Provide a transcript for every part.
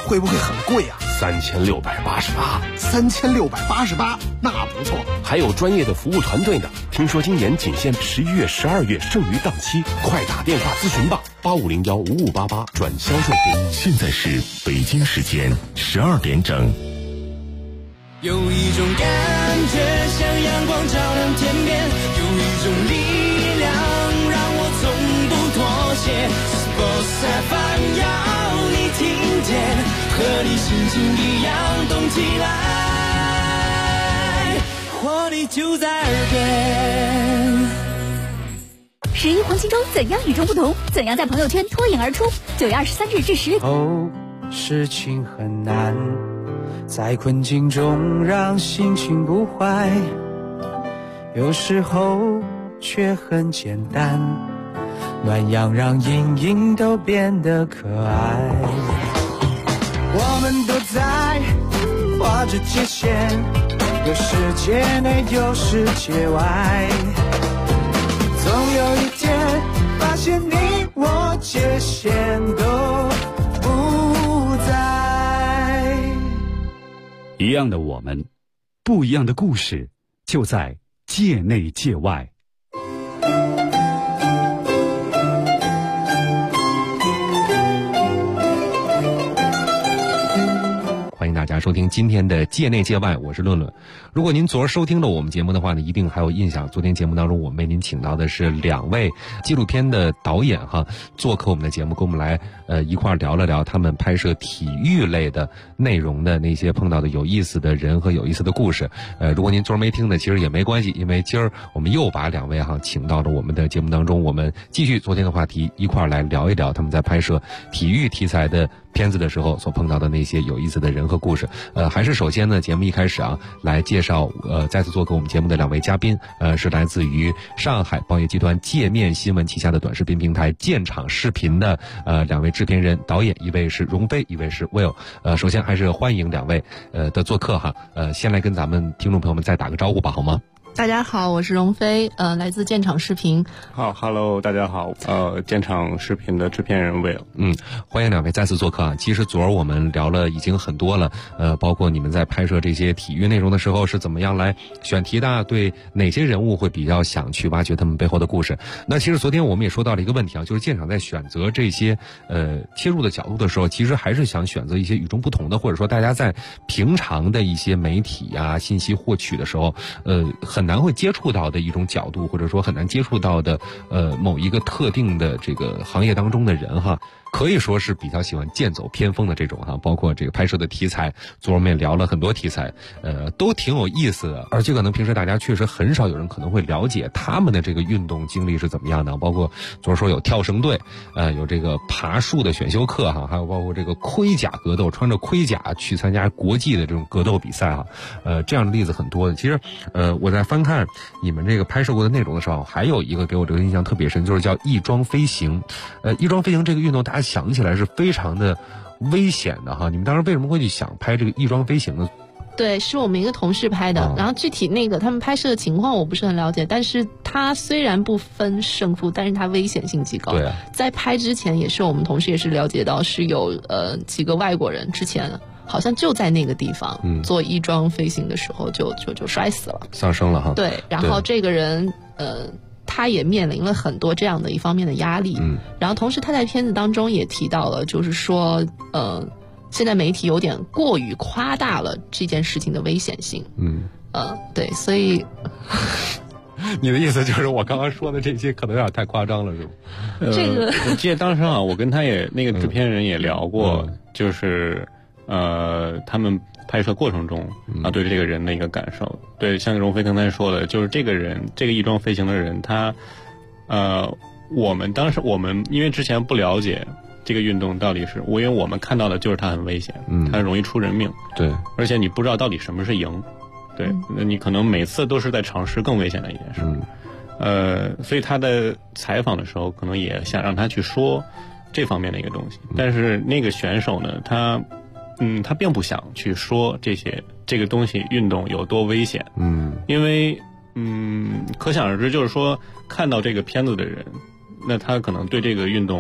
会不会很贵啊 ？3688，那不错。 还有专业的服务团队呢。听说今年仅限11月、12月剩余档期，快打电话咨询吧，85015588转销售部。 现在是北京时间12点整。 有一种感觉像阳光照亮天边，有一种力量让我从不妥协。Sports FM 要你听见，和你心情一样动起来，活力就在耳边。 11黄金周怎样与众不同？怎样在朋友圈脱颖而出？9月23日至10日。 事情很难，在困境中让心情不坏，有时候却很简单，暖阳让阴影都变得可爱。我们都在画着界限，有世界内有世界外，总有一天发现你我界限都不在。 一样的我们，不一样的故事，就在界内界外。 欢迎大家收听今天的界内界外，我是论论。如果您昨儿收听了我们节目的话呢，一定还有印象，昨天节目当中我们为您请到的是2位纪录片的导演做客我们的节目，跟我们来一块聊了聊他们拍摄体育类的内容的那些碰到的有意思的人和有意思的故事。如果您昨儿没听呢，其实也没关系，因为今儿我们又把2位请到了我们的节目当中，我们继续昨天的话题，一块来聊一聊他们在拍摄体育题材的片子的时候所碰到的那些有意思的人和故事。还是首先呢，节目一开始来介绍再次做客我们节目的2位嘉宾，是来自于上海报业集团界面新闻旗下的短视频平台建厂视频的2位制片人导演，一位是荣飞，一位是 Will。首先还是欢迎2位的做客先来跟咱们听众朋友们再打个招呼吧，好吗？ 大家好，我是荣飞，来自建厂视频。 好 ，Hello， 大家好，建厂视频的制片人 Will。 欢迎2位再次做客其实昨儿我们聊了已经很多了，包括你们在拍摄这些体育内容的时候是怎么样来选题的，对哪些人物会比较想去挖掘他们背后的故事。那其实昨天我们也说到了一个问题就是建厂在选择这些切入的角度的时候，其实还是想选择一些与众不同的，或者说大家在平常的一些媒体信息获取的时候，很难会接触到的一种角度，或者说很难接触到的某一个特定的这个行业当中的人可以说是比较喜欢剑走偏锋的这种包括这个拍摄的题材，昨儿我们也聊了很多题材，都挺有意思的，而且可能平时大家确实很少有人可能会了解他们的这个运动经历是怎么样的，包括昨儿说有跳绳队，有这个爬树的选修课还有包括这个盔甲格斗，穿着盔甲去参加国际的这种格斗比赛这样的例子很多。其实我在翻看你们这个拍摄过的内容的时候，还有一个给我这个印象特别深，就是叫翼装飞行。翼装飞行这个运动大家想起来是非常的危险的你们当时为什么会去想拍这个翼装飞行呢？ 对，是我们一个同事拍的，然后具体那个他们拍摄的情况我不是很了解，但是他虽然不分胜负，但是他危险性极高。 对在拍之前也是我们同事也是了解到是有几个外国人之前好像就在那个地方做翼装飞行的时候就摔死了， 丧生了对，然后这个人他也面临了很多这样的一方面的压力。然后同时他在片子当中也提到了，就是说现在媒体有点过于夸大了这件事情的危险性。对，所以你的意思就是我刚刚说的这些可能有点太夸张了，是吗？ 这个我记得当时我跟他也那个制片人也聊过，就是他们拍摄过程中对这个人的一个感受。对，像荣飞刚才说的，就是这个人，这个翼装飞行的人，他我们因为之前不了解这个运动到底是，因为我们看到的就是它很危险，它容易出人命。 对， 而且你不知道到底什么是赢。对，那你可能每次都是在尝试更危险的一件事。所以他在采访的时候可能也想让他去说这方面的一个东西，但是那个选手呢，他并不想去说这个东西运动有多危险。因为可想而知，就是说看到这个片子的人，那他可能对这个运动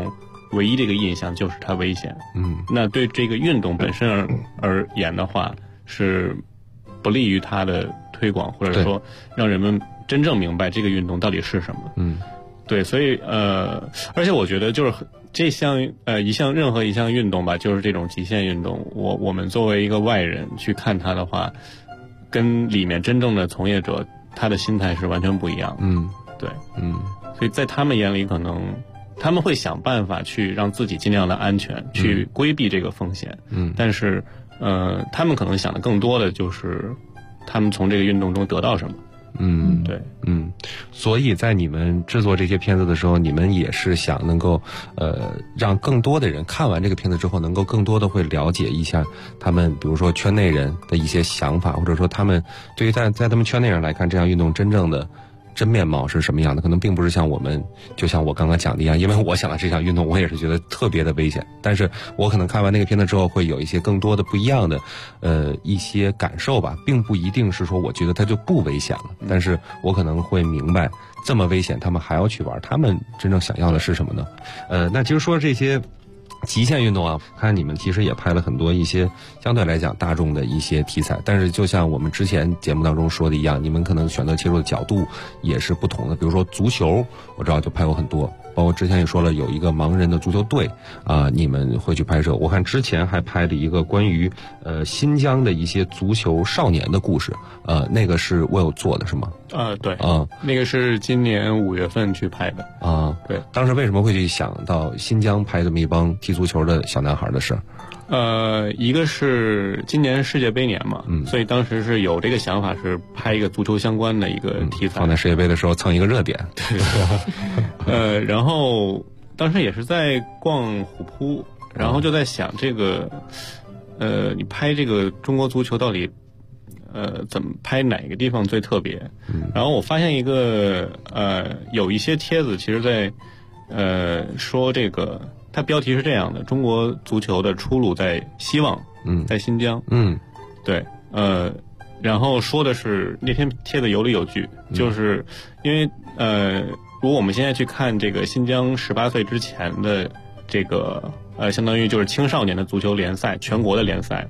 唯一的一个印象就是它危险。那对这个运动本身而言的话，是不利于它的推广，或者说让人们真正明白这个运动到底是什么。对，所以而且我觉得就是这项任何一项运动吧，就是这种极限运动，我们作为一个外人去看它的话，跟里面真正的从业者他的心态是完全不一样。对，所以在他们眼里，可能他们会想办法去让自己尽量的安全，去规避这个风险。但是他们可能想的更多的就是他们从这个运动中得到什么。对， 所以在你们制作这些片子的时候，你们也是想能够让更多的人看完这个片子之后，能够更多的会了解一下他们，比如说圈内人的一些想法，或者说他们对于在他们圈内人来看，这项运动真正的真面貌是什么样的，可能并不是像我们，就像我刚刚讲的一样，因为我想到这项运动，我也是觉得特别的危险，但是我可能看完那个片子之后，会有一些更多的不一样的一些感受吧，并不一定是说我觉得它就不危险了，但是我可能会明白这么危险他们还要去玩，他们真正想要的是什么呢？那其实说这些极限运动啊，看你们其实也拍了很多一些相对来讲大众的一些题材，但是就像我们之前节目当中说的一样，你们可能选择切入的角度也是不同的。比如说足球，我知道就拍过很多，包括之前也说了有一个盲人的足球队你们会去拍摄。我看之前还拍了一个关于新疆的一些足球少年的故事，那个是我有做的是吗？ 对，那个是今年5月份去拍的。对， 当时为什么会去想到新疆拍这么一帮踢足球的小男孩的事？ 一个是今年世界杯年嘛，所以当时是有这个想法，是拍一个足球相关的一个题材， 放在世界杯的时候蹭一个热点。 对，然后当时也是在逛虎扑，然后就在想这个，你拍这个中国足球到底怎么拍哪个地方最特别？然后我发现一个有一些帖子，其实在说这个，它标题是这样的：中国足球的出路在希望，在新疆。对，然后说的是那篇帖子有理有据，就是因为如果我们现在去看这个新疆18岁之前的这个相当于就是青少年的足球联赛，全国的联赛，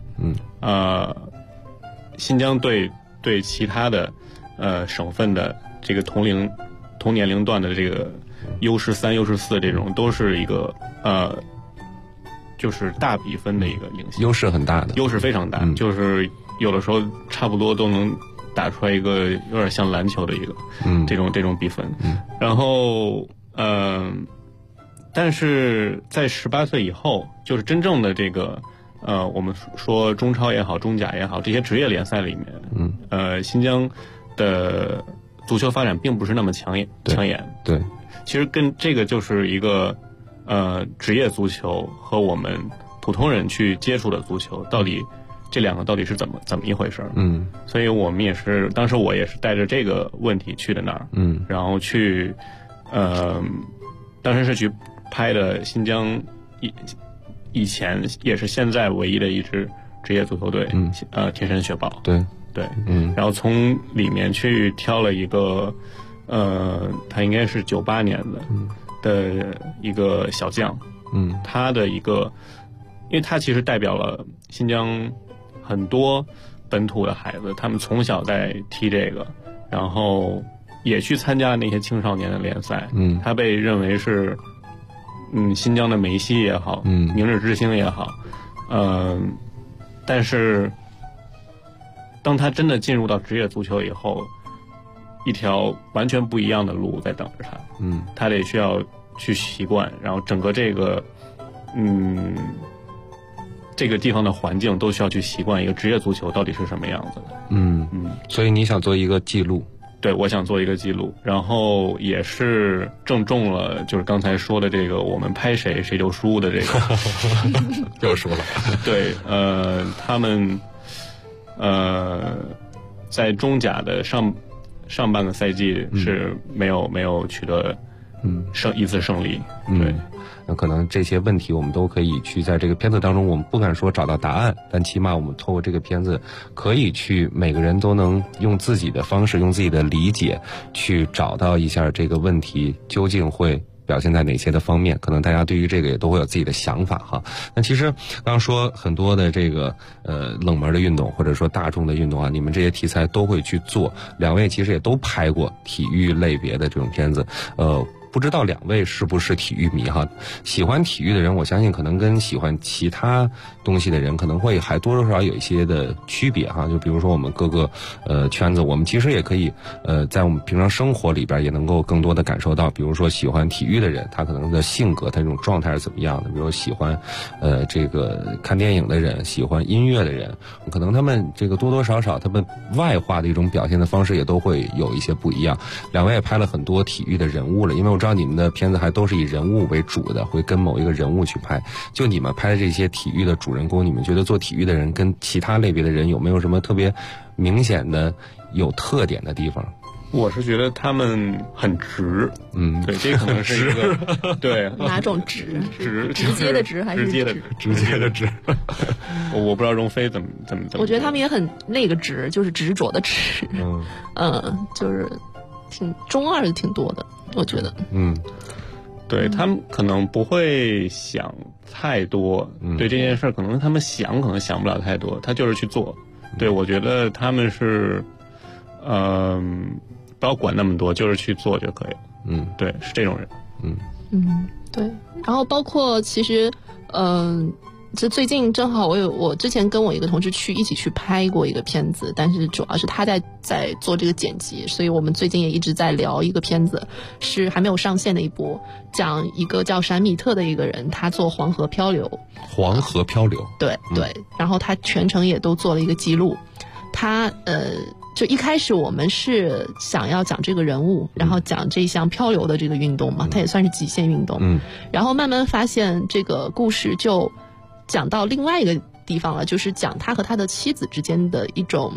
新疆对其他的省份的这个同年龄段的这个U13、U14这种都是一个就是大比分的一个领先， 优势很大的， 优势非常大，就是有的时候差不多都能打出来一个有点像篮球的一个这种比分。然后但是在18岁以后，就是真正的这个我们说中超也好，中甲也好，这些职业联赛里面，新疆的足球发展并不是那么抢眼。 对， 其实跟这个就是一个职业足球和我们普通人去接触的足球，到底这两个到底是怎么一回事？所以我们也是，当时我也是带着这个问题去的那儿，然后去当时是去拍的新疆以前也是现在唯一的一支职业足球队，天山雪豹。对，然后从里面去挑了一个，他应该是98年的一个小将，他的一个，因为他其实代表了新疆很多本土的孩子，他们从小在踢这个，然后也去参加那些青少年的联赛，他被认为是新疆的梅西也好，明日之星也好，但是当他真的进入到职业足球以后，一条完全不一样的路在等着他，他得需要去习惯，然后整个这个这个地方的环境都需要去习惯一个职业足球到底是什么样子的。 所以你想做一个记录？ 对，我想做一个记录，然后也是正中了就是刚才说的这个我们拍谁就输的这个又说了。 对，他们在中甲的上半个赛季是没有取得一次胜利。对， 那可能这些问题我们都可以去在这个片子当中，我们不敢说找到答案，但起码我们透过这个片子可以去每个人都能用自己的方式，用自己的理解去找到一下这个问题究竟会表现在哪些的方面，可能大家对于这个也都会有自己的想法哈。那其实刚刚说很多的这个冷门的运动或者说大众的运动啊，你们这些题材都会去做，两位其实也都拍过体育类别的这种片子，不知道两位是不是体育迷哈？喜欢体育的人，我相信可能跟喜欢其他东西的人可能会还多多少少有一些的区别哈。就比如说我们各个圈子，我们其实也可以在我们平常生活里边也能够更多的感受到，比如说喜欢体育的人，他可能的性格，他这种状态是怎么样的？比如喜欢这个看电影的人，喜欢音乐的人，可能他们这个多多少少他们外化的一种表现的方式也都会有一些不一样。两位也拍了很多体育的人物了，因为我知道你们的片子还都是以人物为主的，会跟某一个人物去拍。就你们拍的这些体育的主人公，你们觉得做体育的人跟其他类别的人有没有什么特别明显的有特点的地方？ 我是觉得他们很直，对，这可能是一个对哪种直？ 直接的直还是直接的直？我不知道荣飞怎么。 我觉得他们也很那个直，就是执着的直，就是挺中二的挺多的，我觉得。 对，他们可能不会想太多，对这件事可能他们可能想不了太多，他就是去做。对，我觉得他们是，不要管那么多，就是去做就可以了。对，是这种人。 对。然后包括其实，这最近正好我之前跟我一个同事一起去拍过一个片子，但是主要是他在做这个剪辑，所以我们最近也一直在聊一个片子，是还没有上线的一部，讲一个叫闪米特的一个人，他做黄河漂流。 黄河漂流。 对。然后他全程也都做了一个记录。他就一开始我们是想要讲这个人物，然后讲这项漂流的这个运动嘛，它也算是极限运动。然后慢慢发现这个故事就讲到另外一个地方了，就是讲他和他的妻子之间的一种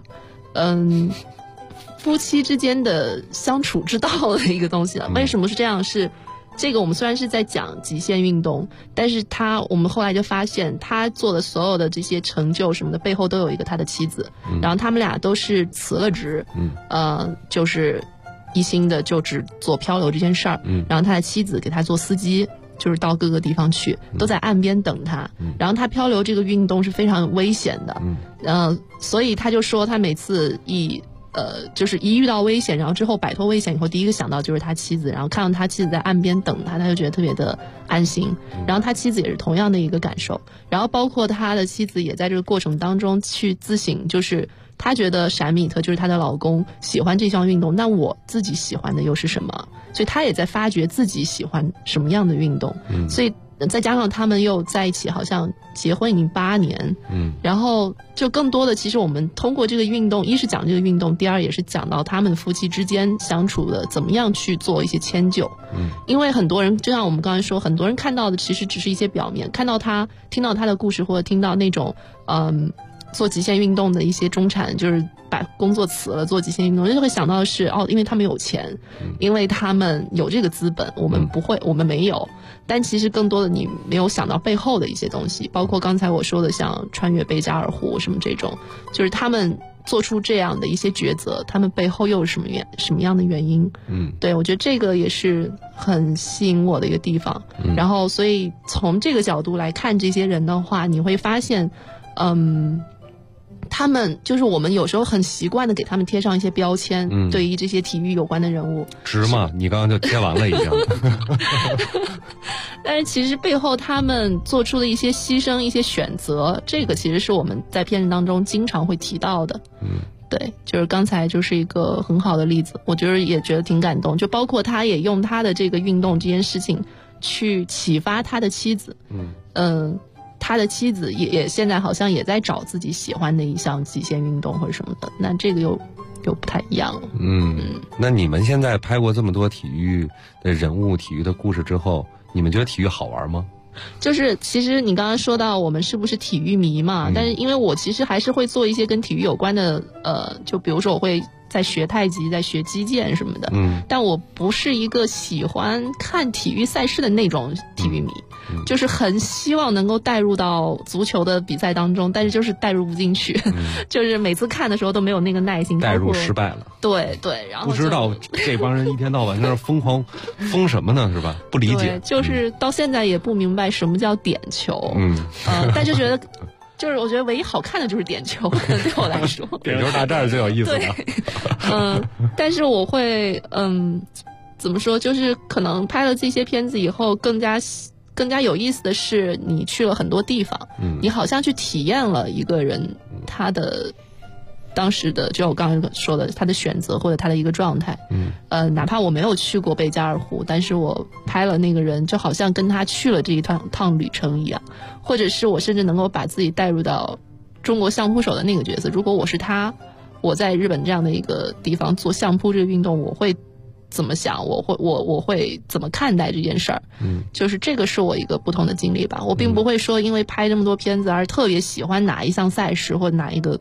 夫妻之间的相处之道的一个东西了。为什么是这样？是这个我们虽然是在讲极限运动，但是我们后来就发现他做的所有的这些成就什么的背后都有一个他的妻子，然后他们俩都是辞了职，就是一心的就只做漂流这件事儿，然后他的妻子给他做司机，就是到各个地方去，都在岸边等他。然后他漂流这个运动是非常危险的，所以他就说他每次就是一遇到危险，然后之后摆脱危险以后，第一个想到就是他妻子，然后看到他妻子在岸边等他，他就觉得特别的安心。然后他妻子也是同样的一个感受，然后包括他的妻子也在这个过程当中去自省，就是他觉得闪米特就是他的老公喜欢这项运动，那我自己喜欢的又是什么？所以他也在发掘自己喜欢什么样的运动。所以再加上他们又在一起，好像结婚已经8年，然后就更多的，其实我们通过这个运动，一是讲这个运动，第二也是讲到他们夫妻之间相处的怎么样去做一些迁就。因为很多人，就像我们刚才说，很多人看到的其实只是一些表面，听到他的故事，或者听到那种做极限运动的一些中产，就是把工作辞了做极限运动，就会想到的是因为他们有钱，因为他们有这个资本，我们不会，我们没有。但其实更多的你没有想到背后的一些东西，包括刚才我说的像穿越贝加尔湖什么这种，就是他们做出这样的一些抉择，他们背后又有什么样的原因。对，我觉得这个也是很吸引我的一个地方。然后所以从这个角度来看这些人的话，你会发现他们就是我们有时候很习惯的给他们贴上一些标签，对于这些体育有关的人物。 直嘛，你刚刚就贴完了已经。 但是其实背后他们做出的一些牺牲、一些选择，这个其实是我们在片子当中经常会提到的。对，就是刚才就是一个很好的例子，我也觉得挺感动。就包括他也用他的这个运动这件事情去启发他的妻子。他的妻子也现在好像也在找自己喜欢的一项极限运动或者什么的，那这个又不太一样了。 那你们现在拍过这么多体育的人物、体育的故事之后，你们觉得体育好玩吗？ 就是其实你刚刚说到我们是不是体育迷嘛，但是因为我其实还是会做一些跟体育有关的就比如说我会在学太极，在学击剑什么的，但我不是一个喜欢看体育赛事的那种体育迷。 就是很希望能够带入到足球的比赛当中，但是就是带入不进去，就是每次看的时候都没有那个耐心， 带入失败了。 对，然后不知道这帮人一天到晚在那疯狂疯什么呢，是吧？不理解， 就是到现在也不明白什么叫点球，但就觉得。就是我觉得唯一好看的就是点球，对我来说， 点球大战是最有意思的。 但是我会怎么说？就是可能拍了这些片子以后，更加有意思的是，你去了很多地方，你好像去体验了一个人他的当时的，就我刚刚说的，他的选择或者他的一个状态。哪怕我没有去过贝加尔湖，但是我拍了那个人，就好像跟他去了这一趟旅程一样。或者是我甚至能够把自己带入到中国相扑手的那个角色。如果我是他，我在日本这样的一个地方做相扑这个运动，我会怎么想？我会怎么看待这件事儿？就是这个是我一个不同的经历吧。我并不会说因为拍这么多片子而特别喜欢哪一项赛事或哪一个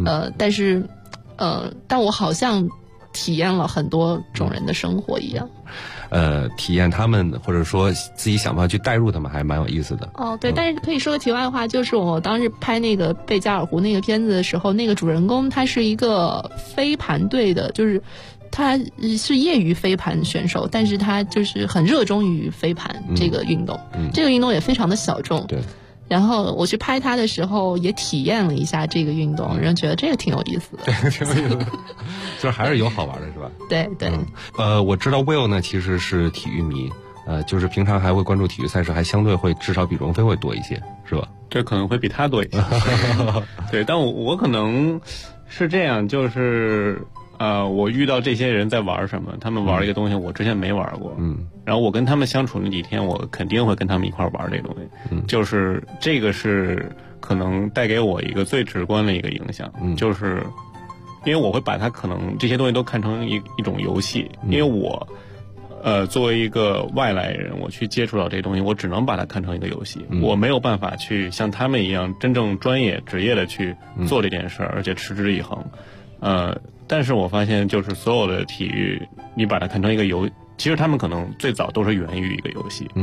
但我好像体验了很多种人的生活一样。 体验他们，或者说自己想办法去带入他们，还蛮有意思的。 对，但是可以说个题外话，就是我当时拍那个贝加尔湖那个片子的时候，那个主人公他是一个飞盘队的，就是他是业余飞盘选手，但是他就是很热衷于飞盘这个运动，这个运动也非常的小众。对。然后我去拍他的时候，也体验了一下这个运动，然后觉得这个挺有意思的。 对，挺有意思的，就是还是有好玩的，是吧？ 对。 我知道 Will 呢其实是体育迷，就是平常还会关注体育赛事，还相对会至少比荣飞会多一些，是吧？ 这可能会比他多一些。对，但我可能是这样，就是我遇到这些人在玩什么，他们玩一个东西我之前没玩过，然后我跟他们相处那几天，我肯定会跟他们一块玩这个东西，就是这个是可能带给我一个最直观的一个影响，就是因为我会把它可能这些东西都看成一种游戏，因为我作为一个外来人，我去接触到这些东西，我只能把它看成一个游戏，我没有办法去像他们一样真正专业职业的去做这件事儿，而且持之以恒。但是我发现就是所有的体育，你把它看成一个其实他们可能最早都是源于一个游戏。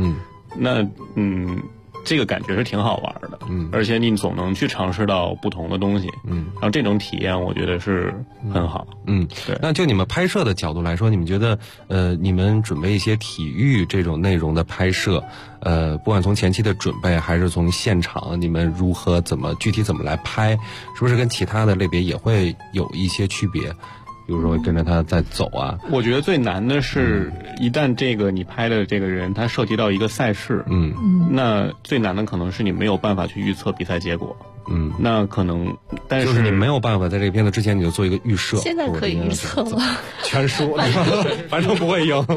这个感觉是挺好玩的，而且你总能去尝试到不同的东西，然后这种体验我觉得是很好。 对。那就你们拍摄的角度来说，你们觉得你们准备一些体育这种内容的拍摄，不管从前期的准备还是从现场，你们如何具体怎么来拍，是不是跟其他的类别也会有一些区别？比如说跟着他在走啊。 我觉得最难的是，一旦这个你拍的这个人他涉及到一个赛事，那最难的可能是你没有办法去预测比赛结果。那可能，但是就是你没有办法在这个片子之前你就做一个预设。 现在可以预测了， 全输，反正不会赢。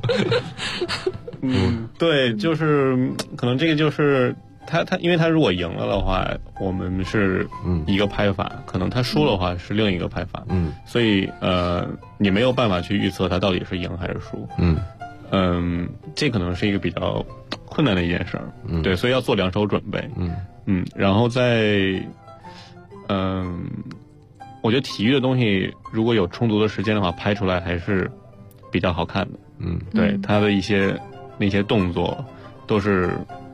对，就是可能这个就是他，因为他如果赢了的话，我们是一个拍法，可能他输的话是另一个拍法，所以你没有办法去预测他到底是赢还是输，这可能是一个比较困难的一件事儿，对，所以要做两手准备，然后我觉得体育的东西如果有充足的时间的话，拍出来还是比较好看的，对，他的那些动作都是。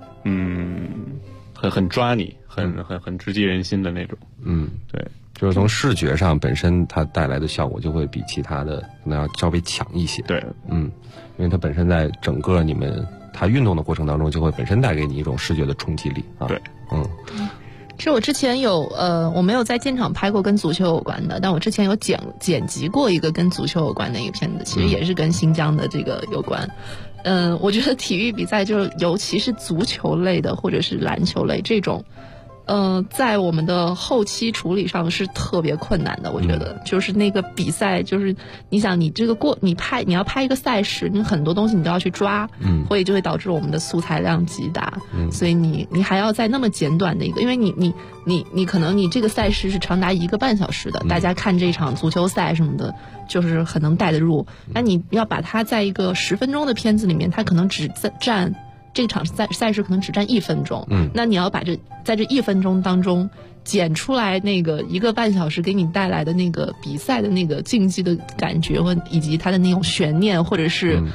很抓你，很直击人心的那种。对， 就是从视觉上本身它带来的效果就会比其他的可能要稍微强一些。 对， 因为它本身在整个它运动的过程当中，就会本身带给你一种视觉的冲击力啊。 对， 其实我之前我没有在现场拍过跟足球有关的，但我之前有剪辑过一个跟足球有关的一个片子，其实也是跟新疆的这个有关。我觉得体育比赛就是尤其是足球类的或者是篮球类这种，在我们的后期处理上是特别困难的。我觉得就是那个比赛，就是你想你这个你要拍一个赛事，你很多东西你都要去抓，所以就会导致我们的素材量极大，所以你还要在那么简短的一个，因为你可能你这个赛事是长达1个半小时的，大家看这场足球赛什么的，就是很能带得入。那你要把它在一个10分钟的片子里面，它可能只占这场赛事可能只占1分钟，那你要把在这1分钟当中剪出来那个1个半小时给你带来的那个比赛的那个竞技的感觉，以及它的那种悬念，或者是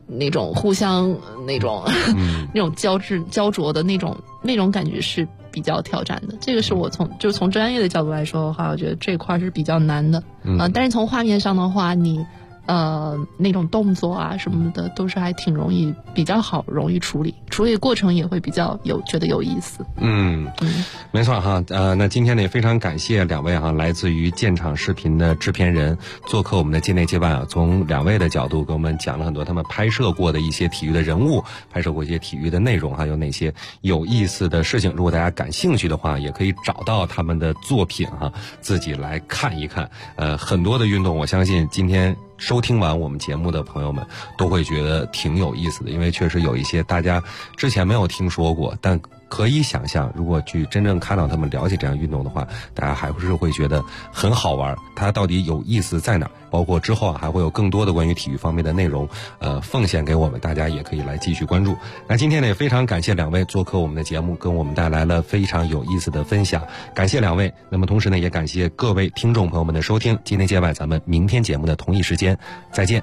那种互相那种那种焦灼的那种感觉是比较挑战的。这个是我从专业的角度来说的话，我觉得这块是比较难的。但是从画面上的话，你那种动作啊什么的都是还挺比较容易处理过程也会比较觉得有意思。 没错哈。那今天呢也非常感谢两位哈，来自于建厂视频的制片人做客我们的界内界外啊，从两位的角度给我们讲了很多他们拍摄过的一些体育的人物，拍摄过一些体育的内容，还有哪些有意思的事情。如果大家感兴趣的话，也可以找到他们的作品哈，自己来看一看。很多的运动，我相信今天收听完我们节目的朋友们都会觉得挺有意思的，因为确实有一些大家之前没有听说过，但可以想象如果去真正看到他们了解这样运动的话，大家还是会觉得很好玩，它到底有意思在哪儿，包括之后还会有更多的关于体育方面的内容奉献给我们，大家也可以来继续关注。那今天呢也非常感谢两位做客我们的节目，跟我们带来了非常有意思的分享，感谢两位。那么同时呢也感谢各位听众朋友们的收听，今天界外咱们明天节目的同一时间再见。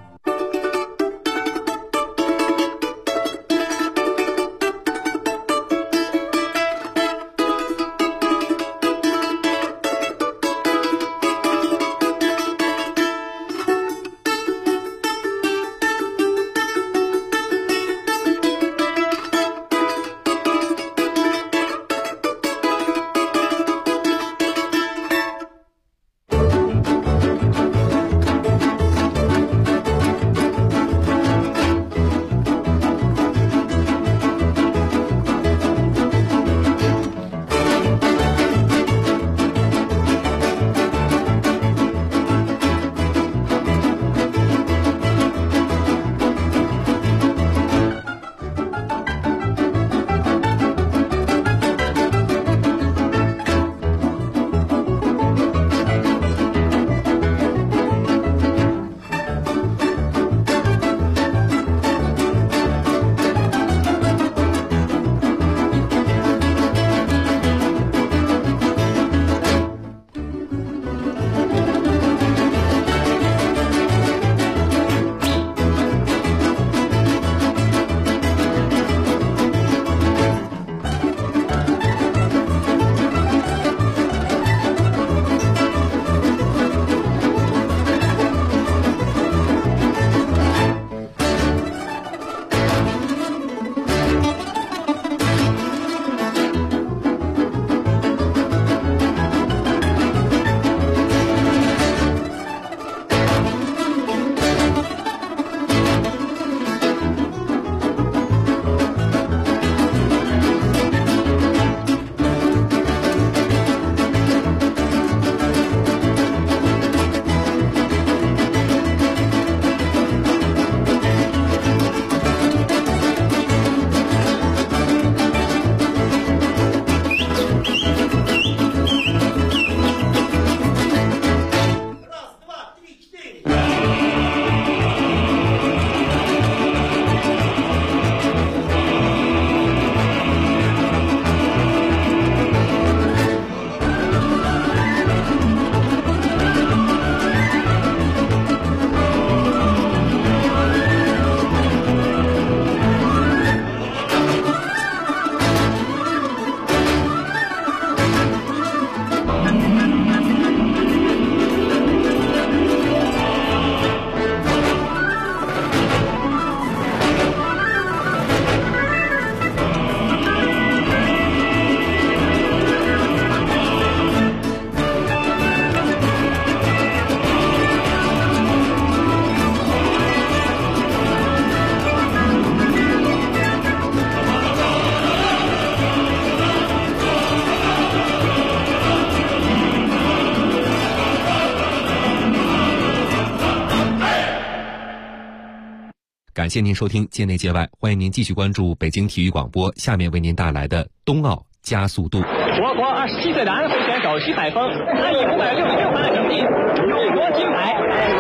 感谢您收听界内界外，欢迎您继续关注北京体育广播，下面为您带来的冬奥加速度。 我国27岁的安徽选手徐海峰，他以566分的成绩荣夺金牌。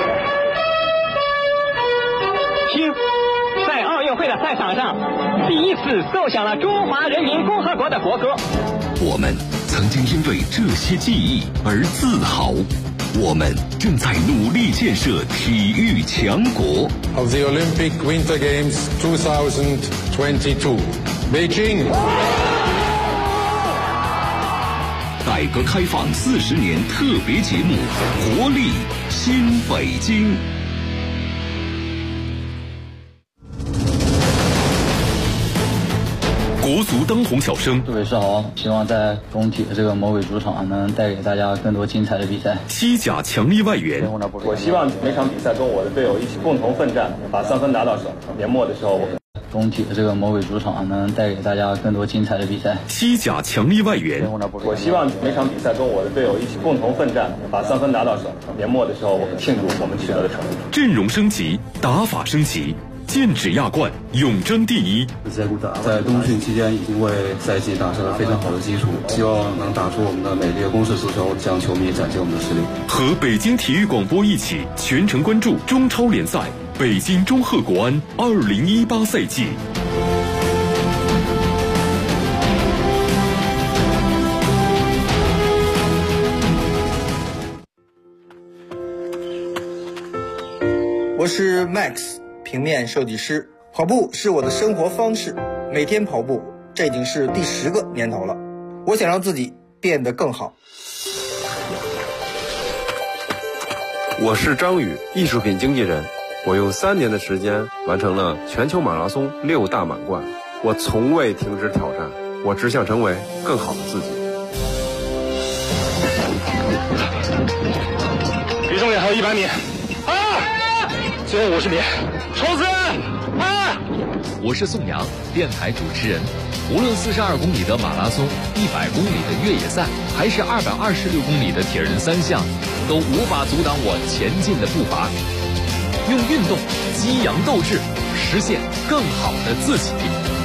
听，在奥运会的赛场上，第一次奏响了中华人民共和国的国歌。 我们曾经因为这些记忆而自豪。 我们正在努力建设体育强国。 Of the Olympic Winter Games 2022, Beijing。 改革开放40年特别节目，活力新北京。国足当红小生， 各位是好，希望在工体的这个魔鬼主场能带给大家更多精彩的比赛。 西甲强力外援， 我希望每场比赛跟我的队友一起共同奋战，把3分拿到手。年末的时候， 工体的这个魔鬼主场能带给大家更多精彩的比赛。 西甲强力外援， 我希望每场比赛跟我的队友一起共同奋战，把3分拿到手。年末的时候，我们庆祝我们取得的成绩。 阵容升级，打法升级。剑指亚冠，永争第一。 在冬训期间已经为赛季打下了非常好的基础，希望能打出我们的美丽的攻势足球，向球迷展现我们的实力。 和北京体育广播一起全程关注中超联赛北京中赫国安2018赛季。 我是 Max。平面设计师，跑步是我的生活方式，每天跑步，这已经是第10个年头了。我想让自己变得更好。 我是张宇，艺术品经纪人。我用3年的时间完成了全球马拉松6大满贯。我从未停止挑战，我只想成为更好的自己。 离终点还有100米，最后50米。冲刺！ 我是宋阳，电台主持人。无论42公里的马拉松、100公里的越野赛，还是226公里的铁人3项，都无法阻挡我前进的步伐。用运动激扬斗志，实现更好的自己。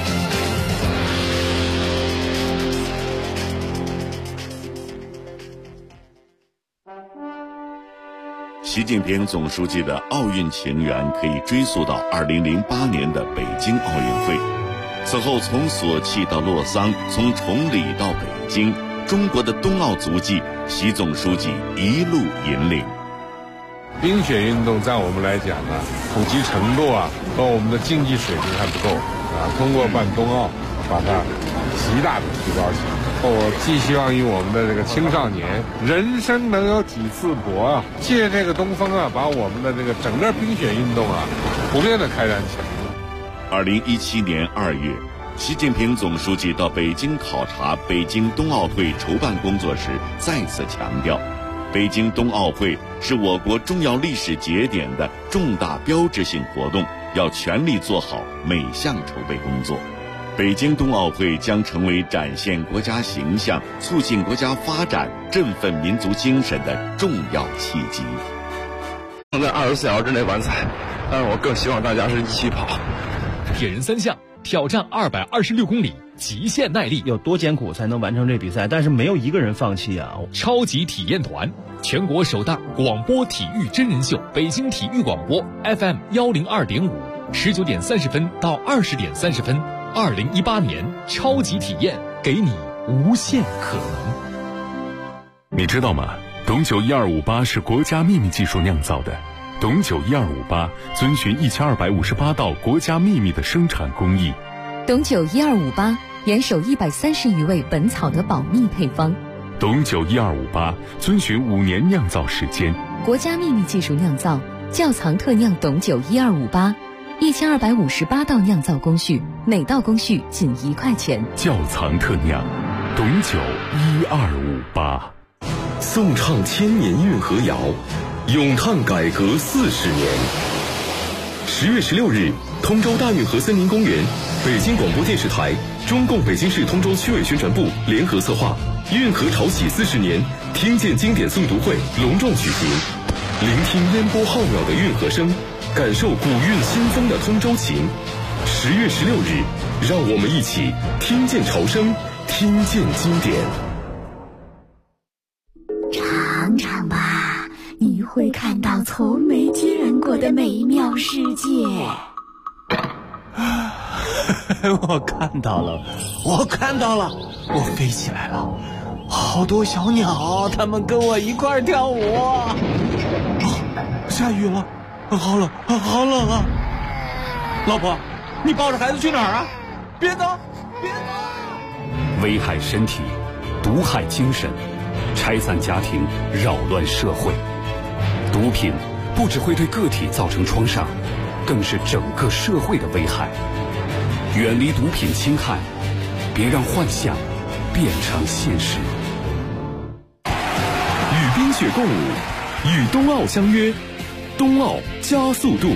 习近平总书记的奥运情缘可以追溯到2008年的北京奥运会。此后从索契到洛桑，从崇礼到北京，中国的冬奥足迹，习总书记一路引领。 冰雪运动在我们来讲呢，普及程度和我们的竞技水平还不够通过办冬奥，把它极大的提高起来。我寄希望于我们的这个青少年，人生能有几次搏借这个东风把我们的这个整个冰雪运动普遍的开展起来。 2017年2月，习近平总书记到北京考察北京冬奥会筹办工作时，再次强调，北京冬奥会是我国重要历史节点的重大标志性活动，要全力做好每项筹备工作。北京冬奥会将成为展现国家形象、促进国家发展、振奋民族精神的重要契机。 能在24小时之内完赛，但是我更希望大家是一起跑。 铁人3项挑战226公里，极限耐力， 有多艰苦才能完成这比赛？但是没有一个人放弃啊！ 超级体验团，全国首档广播体育真人秀，北京体育广播 FM 102.5，19点30分到20点30分。2018年超级体验，给你无限可能。 你知道吗？董酒1258是国家秘密技术酿造的。董酒1258遵循1258道国家秘密的生产工艺。 董酒1258严守130余味本草的保密配方。 董酒1258遵循5年酿造时间。 国家秘密技术酿造，窖藏特酿董酒1258，1258道酿造工序，每道工序仅1块钱。 窖藏特酿，董酒1258。 颂唱千年运河谣，咏叹改革40年。10月16日，通州大运河森林公园，北京广播电视台、中共北京市通州区委宣传部联合策划运河潮起40年听见经典诵读会隆重举行，聆听烟波浩渺的运河声，感受古韵新风的通州情。10月16日，让我们一起听见潮声，听见经典。 尝尝吧，你会看到从没见过的美妙世界。 我看到了，我飞起来了， 好多小鸟，它们跟我一块儿跳舞。下雨了，好冷，好冷啊！老婆，你抱着孩子去哪儿啊？别走，别走！ 危害身体，毒害精神，拆散家庭，扰乱社会。毒品不只会对个体造成创伤，更是整个社会的危害。远离毒品侵害，别让幻想变成现实。 与冰雪共舞，与冬奥相约，冬奥加速度。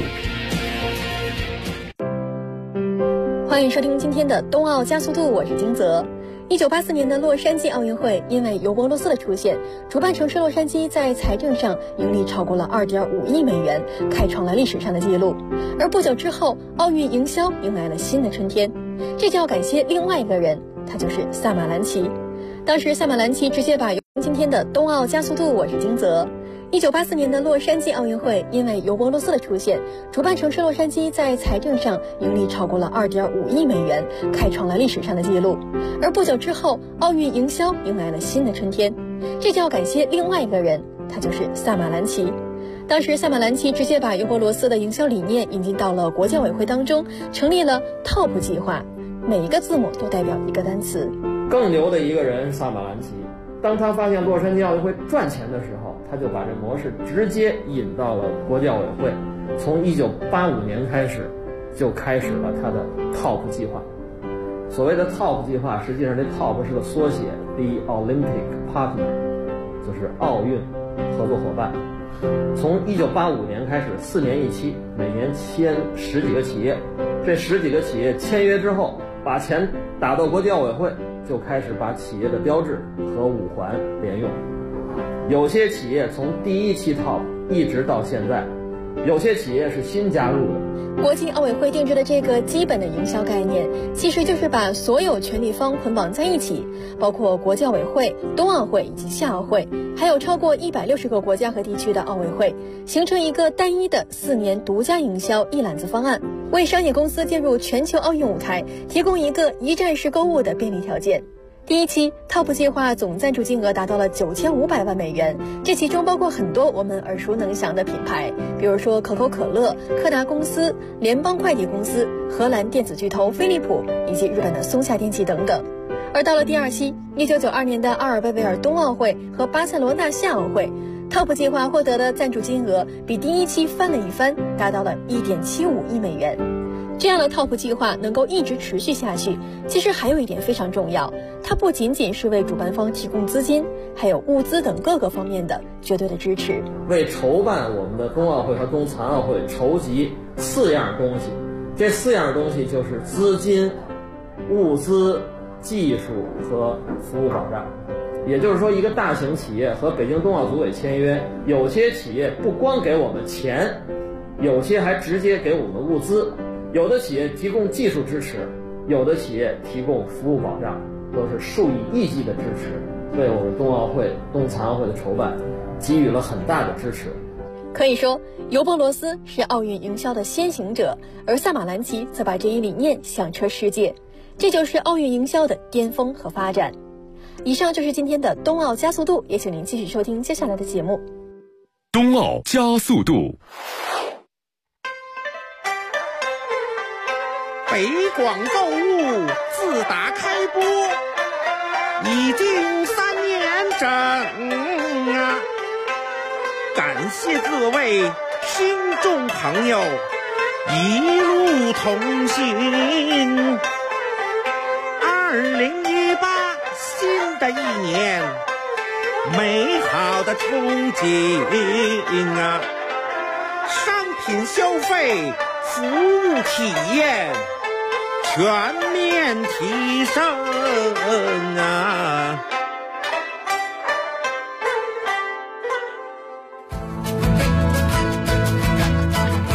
欢迎收听今天的冬奥加速度，我是金泽。1984年的洛杉矶奥运会，因为尤伯罗斯的出现，主办城市洛杉矶在财政上盈利超过了2.5亿美元，开创了历史上的记录。而不久之后，奥运营销迎来了新的春天，这就要感谢另外一个人，他就是萨马兰奇。当时萨马兰奇直接把今天的冬奥加速度，我是金泽。1984年的洛杉矶奥运会，因为尤伯罗斯的出现，主办城市洛杉矶在财政上盈利超过了2.5亿美元，开创了历史上的记录。而不久之后，奥运营销迎来了新的春天，这就要感谢另外一个人，他就是萨马兰奇。当时萨马兰奇直接把尤伯罗斯的营销理念引进到了国际奥委会当中，成立了 TOP 计划，每一个字母都代表一个单词。 更牛的一个人萨马兰奇，当他发现洛杉矶奥运会赚钱的时候，他就把这模式直接引到了国际奥委会。从1985年开始，就开始了他的 TOP 计划。所谓的 TOP 计划，实际上这 TOP 是个缩写 ，The Olympic Partner， 就是奥运合作伙伴。从1985年开始，4年一期，每年签10几个企业。这10几个企业签约之后，把钱打到国际奥委会，就开始把企业的标志和五环连用。有些企业从第一期 TOP 一直到现在，有些企业是新加入的。 国际奥委会定制的这个基本的营销概念，其实就是把所有权利方捆绑在一起，包括国际奥委会、冬奥会以及夏奥会，还有超过160个国家和地区的奥委会，形成一个单一的4年独家营销一揽子方案，为商业公司进入全球奥运舞台提供一个一站式购物的便利条件。第一期 TOP 计划总赞助金额达到了9500万美元，这其中包括很多我们耳熟能详的品牌，比如说可口可乐、柯达公司、联邦快递公司、荷兰电子巨头飞利浦以及日本的松下电器等等。而到了第二期1992年的阿尔贝维尔冬奥会和巴塞罗那夏奥会， TOP 计划获得的赞助金额比第一期翻了一番，达到了1.75亿美元。这样的 TOP 计划能够一直持续下去，其实还有一点非常重要，它不仅仅是为主办方提供资金，还有物资等各个方面的绝对的支持， 为筹办我们的冬奥会和冬残奥会筹集4样东西。这4样东西就是资金、物资、技术和服务保障。也就是说，一个大型企业和北京冬奥组委签约，有些企业不光给我们钱，有些还直接给我们物资。有的企业提供技术支持，有的企业提供服务保障，都是数以亿计的支持，为我们冬奥会、冬残奥会的筹办给予了很大的支持。 可以说，尤伯罗斯是奥运营销的先行者，而萨马兰奇则把这一理念响彻世界，这就是奥运营销的巅峰和发展。以上就是今天的冬奥加速度，也请您继续收听接下来的节目。 冬奥加速度。 北广购物自打开播已经3年整啊！感谢各位听众朋友一路同行。2018新的一年，美好的憧憬啊！商品消费、服务体验全面提升啊！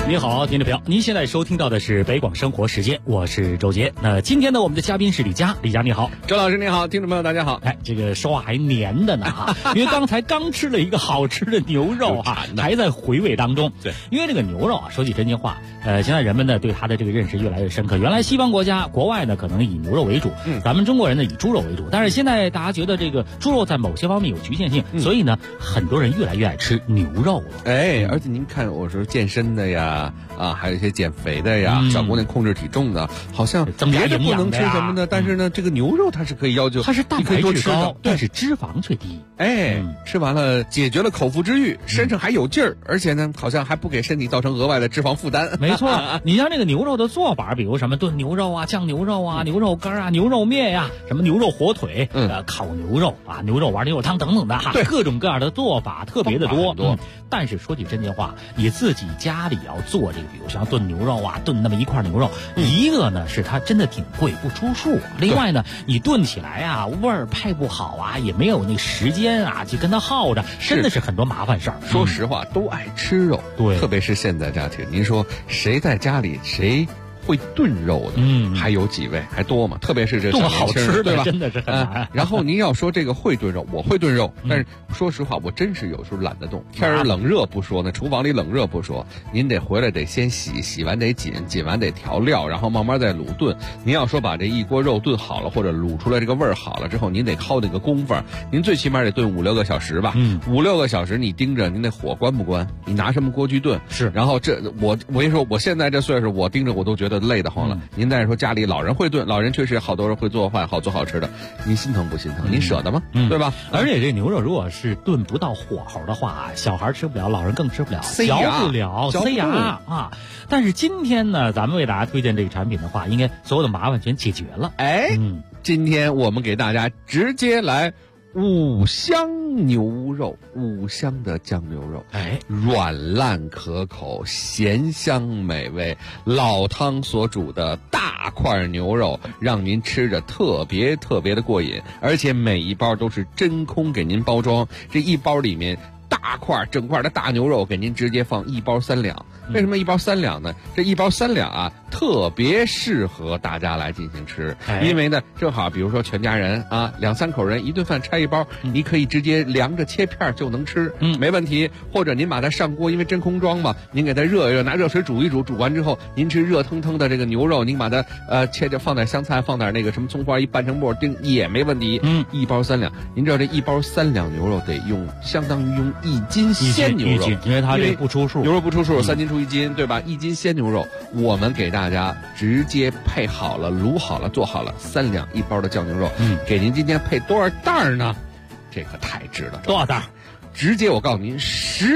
你好，听众朋友，您现在收听到的是北广生活时间，我是周杰。那今天呢，我们的嘉宾是李佳，李佳你好， 周老师你好，听众朋友大家好。 哎，这个说话还黏的呢哈，因为刚才刚吃了一个好吃的牛肉哈，还在回味当中。 对， 因为这个牛肉啊，说句真心话，现在人们呢对它的这个认识越来越深刻。原来西方国家、国外呢可能以牛肉为主，咱们中国人呢以猪肉为主，但是现在大家觉得这个猪肉在某些方面有局限性，所以呢很多人越来越爱吃牛肉了。 哎，而且您看，我说健身的呀，还有一些减肥的呀，小姑娘控制体重的，好像别的不能吃什么呢？但是呢，这个牛肉它是可以要求， 它是蛋白质高， 但是脂肪却低。 哎，吃完了解决了口腹之欲，身上还有劲儿，而且呢，好像还不给身体造成额外的脂肪负担。 没错，你像这个牛肉的做法，比如什么炖牛肉啊、酱牛肉啊、牛肉干啊、牛肉面呀、什么牛肉火腿、烤牛肉啊、牛肉丸、牛肉汤等等的哈，各种各样的做法特别的多。但是说句真心话，你自己家里要做这个，比如像炖牛肉啊，炖那么一块牛肉，一个呢是它真的挺贵，不出数；另外呢，你炖起来啊，味儿配不好啊，也没有那时间啊，就跟它耗着，真的是很多麻烦事儿。 说实话，都爱吃肉， 对， 特别是现在家庭，您说谁在家里谁会炖肉的，还有几位，还多吗？特别是这炖好吃对吧？ 真的是很难。 然后您要说这个会炖肉，我会炖肉，但是说实话，我真是有时候懒得动。天儿冷热不说，那厨房里冷热不说，您得回来得先洗，洗完得紧，紧完得调料，然后慢慢再卤炖。您要说把这一锅肉炖好了，或者卤出来这个味儿好了之后，您得耗那个功夫，您最起码得炖5、6个小时吧。5、6个小时，你盯着您那火关不关？你拿什么锅去炖？ 是。 然后我跟你说，我现在这岁数，我盯着我都觉得累得慌了。您再说家里老人会炖，老人确实好多人会做饭，好做好吃的，您心疼不心疼？您舍得吗？对吧？ 而且这牛肉如果是炖不到火候的话，小孩吃不了，老人更吃不了，嚼不了，塞牙啊。但是今天呢，咱们为大家推荐这个产品的话，应该所有的麻烦全解决了。 哎，今天我们给大家直接来五香牛肉，五香的酱牛肉， 哎， 软烂可口，咸香美味，老汤所煮的大块牛肉，让您吃着特别特别的过瘾，而且每一包都是真空给您包装，这一包里面大块整块的大牛肉给您直接放1包3两。为什么1包3两呢？这1包3两啊，特别适合大家来进行吃，因为呢，正好比如说全家人啊，2、3口人一顿饭拆1包，你可以直接凉着切片就能吃，没问题。或者您把它上锅，因为真空装嘛，您给它热一热，拿热水煮一煮，煮完之后，您吃热腾腾的这个牛肉，您把它切着放点香菜，放点那个什么葱花，一拌成沫丁也没问题。1包3两，您知道这1包3两牛肉得相当于用1斤鲜牛肉， 因为它这不出数， 牛肉不出数，3斤出1斤，对吧？1斤鲜牛肉，我们给大家直接配好了、卤好了、做好了3两1包的酱牛肉，给您今天配多少袋呢？这可太值了！ 多少袋？ 直接我告诉您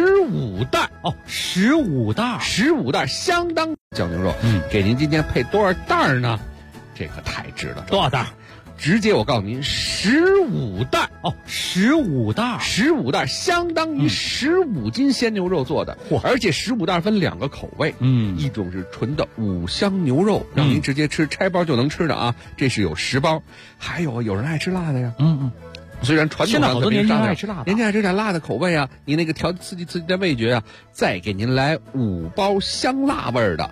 ，15袋哦，15袋 ，15袋相当酱牛肉，给您今天配多少袋呢？这可太值了！ 多少袋？ 直接我告诉您，15袋哦，15袋 ，15袋相当于15斤鲜牛肉做的，而且15袋分2个口味，一种是纯的五香牛肉，让您直接吃，拆包就能吃的啊，这是有10包，还有人爱吃辣的呀，虽然传统上好多年轻人爱吃辣的， 年轻爱吃点辣的口味啊，你那个刺激的味觉啊，再给您来5包香辣味儿的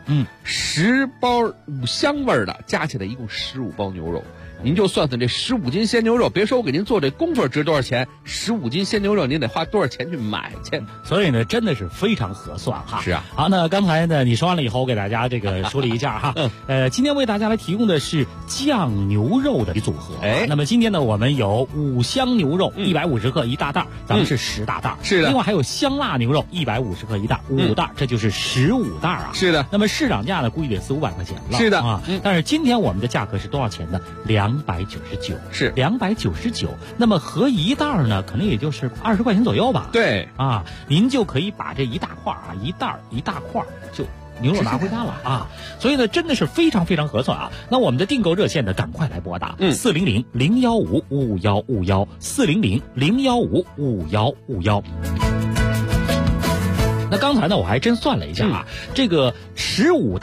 ，10包五香味儿的，加起来一共15包牛肉。您就算算这15斤鲜牛肉，别说我给您做这功夫值多少钱，15斤鲜牛肉您得花多少钱去买去？ 所以呢，真的是非常合算哈。 是啊。 好，那刚才呢你说完了以后，我给大家这个说了一下哈。今天为大家来提供的是酱牛肉的组合。那么今天呢，我们有五香牛肉150克1大袋，咱们是10大袋。 是的。 另外还有香辣牛肉150克1袋，5袋，这就是15袋啊。 是的。 那么市场价呢，估计得400-500块钱了。 是的啊。但是今天我们的价格是多少钱呢？299， 是 299。那么合1袋呢，可能也就是20块钱左右吧。 对啊，您就可以把这一大块啊，一大块就牛肉拿回家了啊。所以呢，真的是非常非常合算啊。那我们的订购热线呢，赶快来拨打400-015-5151，400-015-5151。那刚才呢，我还真算了一下啊，这个15袋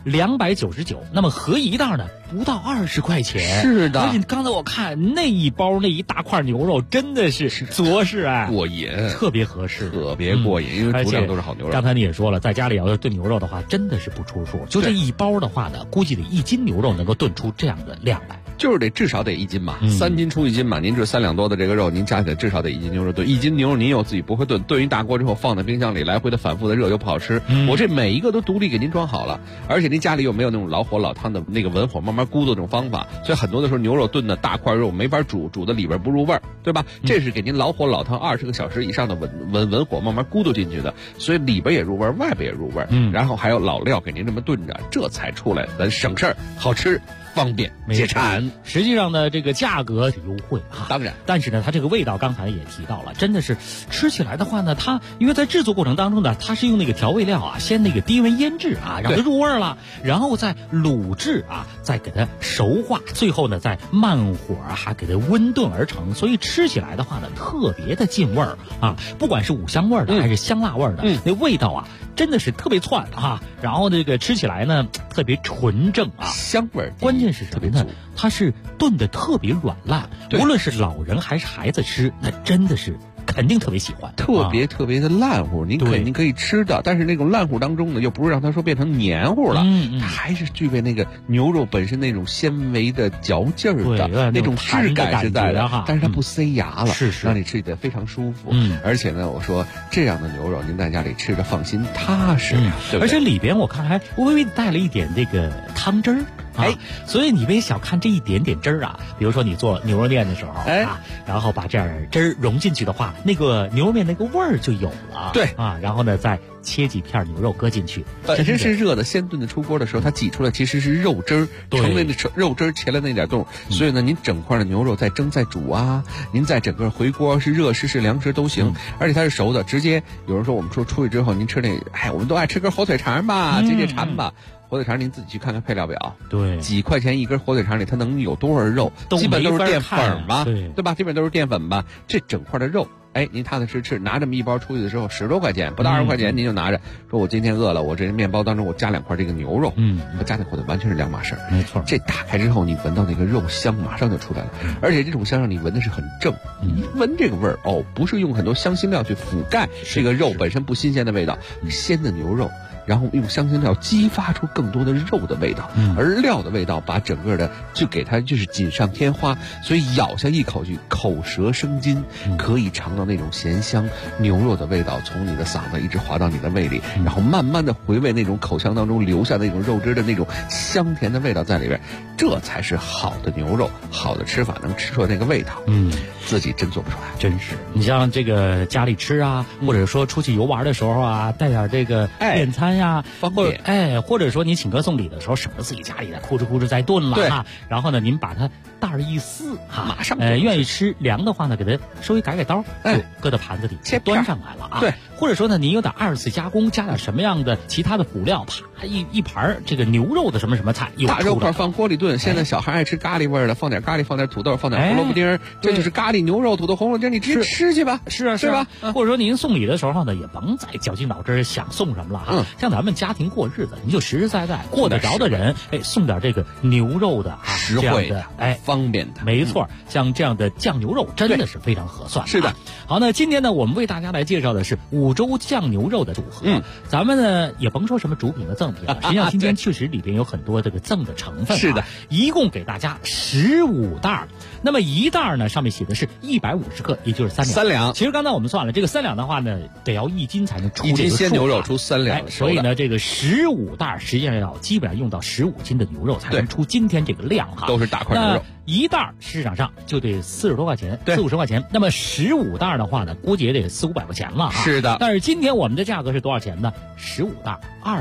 299，那么合一袋呢不到20块钱。 是的， 而且刚才我看那一包那一大块牛肉真的是着实哎， 过瘾， 特别合适， 特别过瘾，因为主料都是好牛肉。 刚才你也说了，在家里要炖牛肉的话，真的是不出数。就这一包的话呢，估计得1斤牛肉能够炖出这样的量来。 就是得至少得1斤嘛，3斤出1斤嘛。您这3两多的这个肉，您加起来至少得1斤牛肉炖。1斤牛肉您又自己不会炖，炖一大锅之后放在冰箱里，来回的反复的热又不好吃。我这每一个都独立给您装好了，而且您家里又没有那种老火老汤的那个文火慢慢咕嘟这种方法，所以很多的时候牛肉炖的大块肉没法煮的里边不入味儿，对吧？这是给您老火老汤20个小时以上的文火慢慢咕嘟进去的，所以里边也入味儿，外边也入味儿。然后还有老料给您这么炖着，这才出来，咱省事儿，好吃。方便解馋， 实际上呢，这个价格是优惠啊， 当然， 但是呢，它这个味道刚才也提到了，真的是吃起来的话呢，它因为在制作过程当中呢，它是用那个调味料啊，先那个低温腌制啊，让它入味了，然后再卤制啊，再给它熟化，最后呢再慢火还给它温炖而成，所以吃起来的话呢，特别的进味儿啊，不管是五香味的还是香辣味的，那味道啊，真的是特别窜啊，然后这个吃起来呢特别纯正啊， 香味儿。 关键是什么呢？它是炖的特别软烂，无论是老人还是孩子吃，那真的是肯定特别喜欢， 特别的烂乎，您肯定可以吃的，但是那种烂乎当中呢，又不是让它说变成黏糊了，它还是具备那个牛肉本身那种纤维的嚼劲儿的那种质感是在的，但是它不塞牙了，让你吃起来非常舒服。而且呢，我说这样的牛肉您在家里吃着放心踏实，对不对？ 而且里边我看还微微带了一点这个汤汁儿。所以你别小看这一点点汁儿啊，比如说你做牛肉面的时候然后把这样汁儿融进去的话，那个牛肉面那个味儿就有了。 对啊，然后呢再切几片牛肉搁进去， 本身是热的，先炖的出锅的时候，它挤出来其实是肉汁儿，成为那肉汁儿切了那点洞，所以呢，您整块的牛肉再蒸再煮啊，您再整个回锅是热食是凉食都行，而且它是熟的，直接有人说我们说出去之后您吃那，我们都爱吃根火腿肠吧，解馋吧。火腿肠您自己去看看配料表， 对， 几块钱一根火腿肠里它能有多少肉？基本都是淀粉吧，对吧？基本都是淀粉吧。这整块的肉，您踏踏实吃，拿这么一包出去的时候10多块钱，不到20块钱，您就拿着，说我今天饿了，我这面包当中我加2块这个牛肉，和加那火腿完全是两码事儿。 没错， 这打开之后，你闻到那个肉香马上就出来了，而且这种香让你闻的是很正，你闻这个味儿不是用很多香辛料去覆盖这个肉本身不新鲜的味道，鲜的牛肉。然后用香辛料激发出更多的肉的味道，而料的味道把整个的就给它就是锦上添花，所以咬下一口去，口舌生津，可以尝到那种咸香牛肉的味道从你的嗓子一直滑到你的胃里，然后慢慢的回味那种口腔当中留下那种肉汁的那种香甜的味道在里边，这才是好的牛肉，好的吃法能吃出来那个味道。自己真做不出来， 真是。你像这个家里吃啊，或者说出去游玩的时候啊，带点这个便餐呀， 方便。 或者说你请客送礼的时候，省得自己家里的哭哧再炖了哈。然后呢，您把它袋儿一撕马上愿意吃凉的话呢，给它稍微改刀，搁到盘子里端上来了啊。 对， 或者说呢，您有点2次加工，加点什么样的其他的辅料，啪一盘这个牛肉的什么什么菜， 大肉块放锅里炖。现在小孩爱吃咖喱味的，放点咖喱，放点土豆，放点胡萝卜丁，这就是咖喱牛肉、土豆、红肉丁，你直接吃去吧。 是啊， 对吧？ 或者说您送礼的时候呢，也甭再绞尽脑汁想送什么了哈。像咱们家庭过日子，你就实实在在过得着的人，送点这个牛肉的实惠的，方便的。 没错，像这样的酱牛肉真的是非常合算。 是的。 好，那今天呢，我们为大家来介绍的是五洲酱牛肉的组合。咱们呢也甭说什么主品和赠品了，实际上今天确实里边有很多这个赠的成分。 是的， 一共给大家15袋。那么一袋呢，上面写的是150克，也就是3两。其实刚才我们算了，这个3两的话呢，得要1斤才能出 1斤鲜牛肉出3两， 所以呢，这个15袋实际上要基本上用到15斤的牛肉才能出今天这个量哈。 都是大块牛肉。 一袋市场上就得40多块钱，40-50块钱。那么15袋的话呢，估计也得400-500块钱了哈。 是的。 但是今天我们的价格是多少钱呢？15袋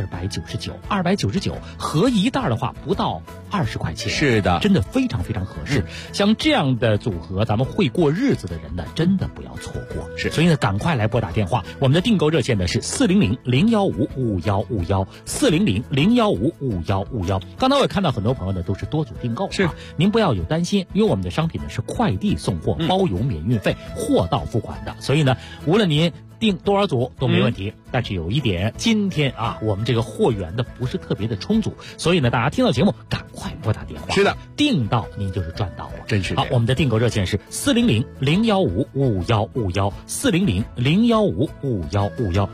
299，299合一袋的话不到20块钱。 是的， 真的非常非常合适。像这样的组合，咱们会过日子的人呢，真的不要错过。 是， 所以呢，赶快来拨打电话，我们的订购热线呢是400-015-5151，400-015-5151。刚才我也看到很多朋友呢都是多组订购， 是， 您不要有担心，因为我们的商品呢是快递送货，包邮免运费，货到付款的。所以呢，无论您订多少组都没问题。但是有一点，今天啊，我们这个货源的不是特别的充足，所以呢，大家听到节目赶快拨打电话。 是的， 订到您就是赚到了， 真是好。我们的订购热线是400-015-5151，400-015-5151。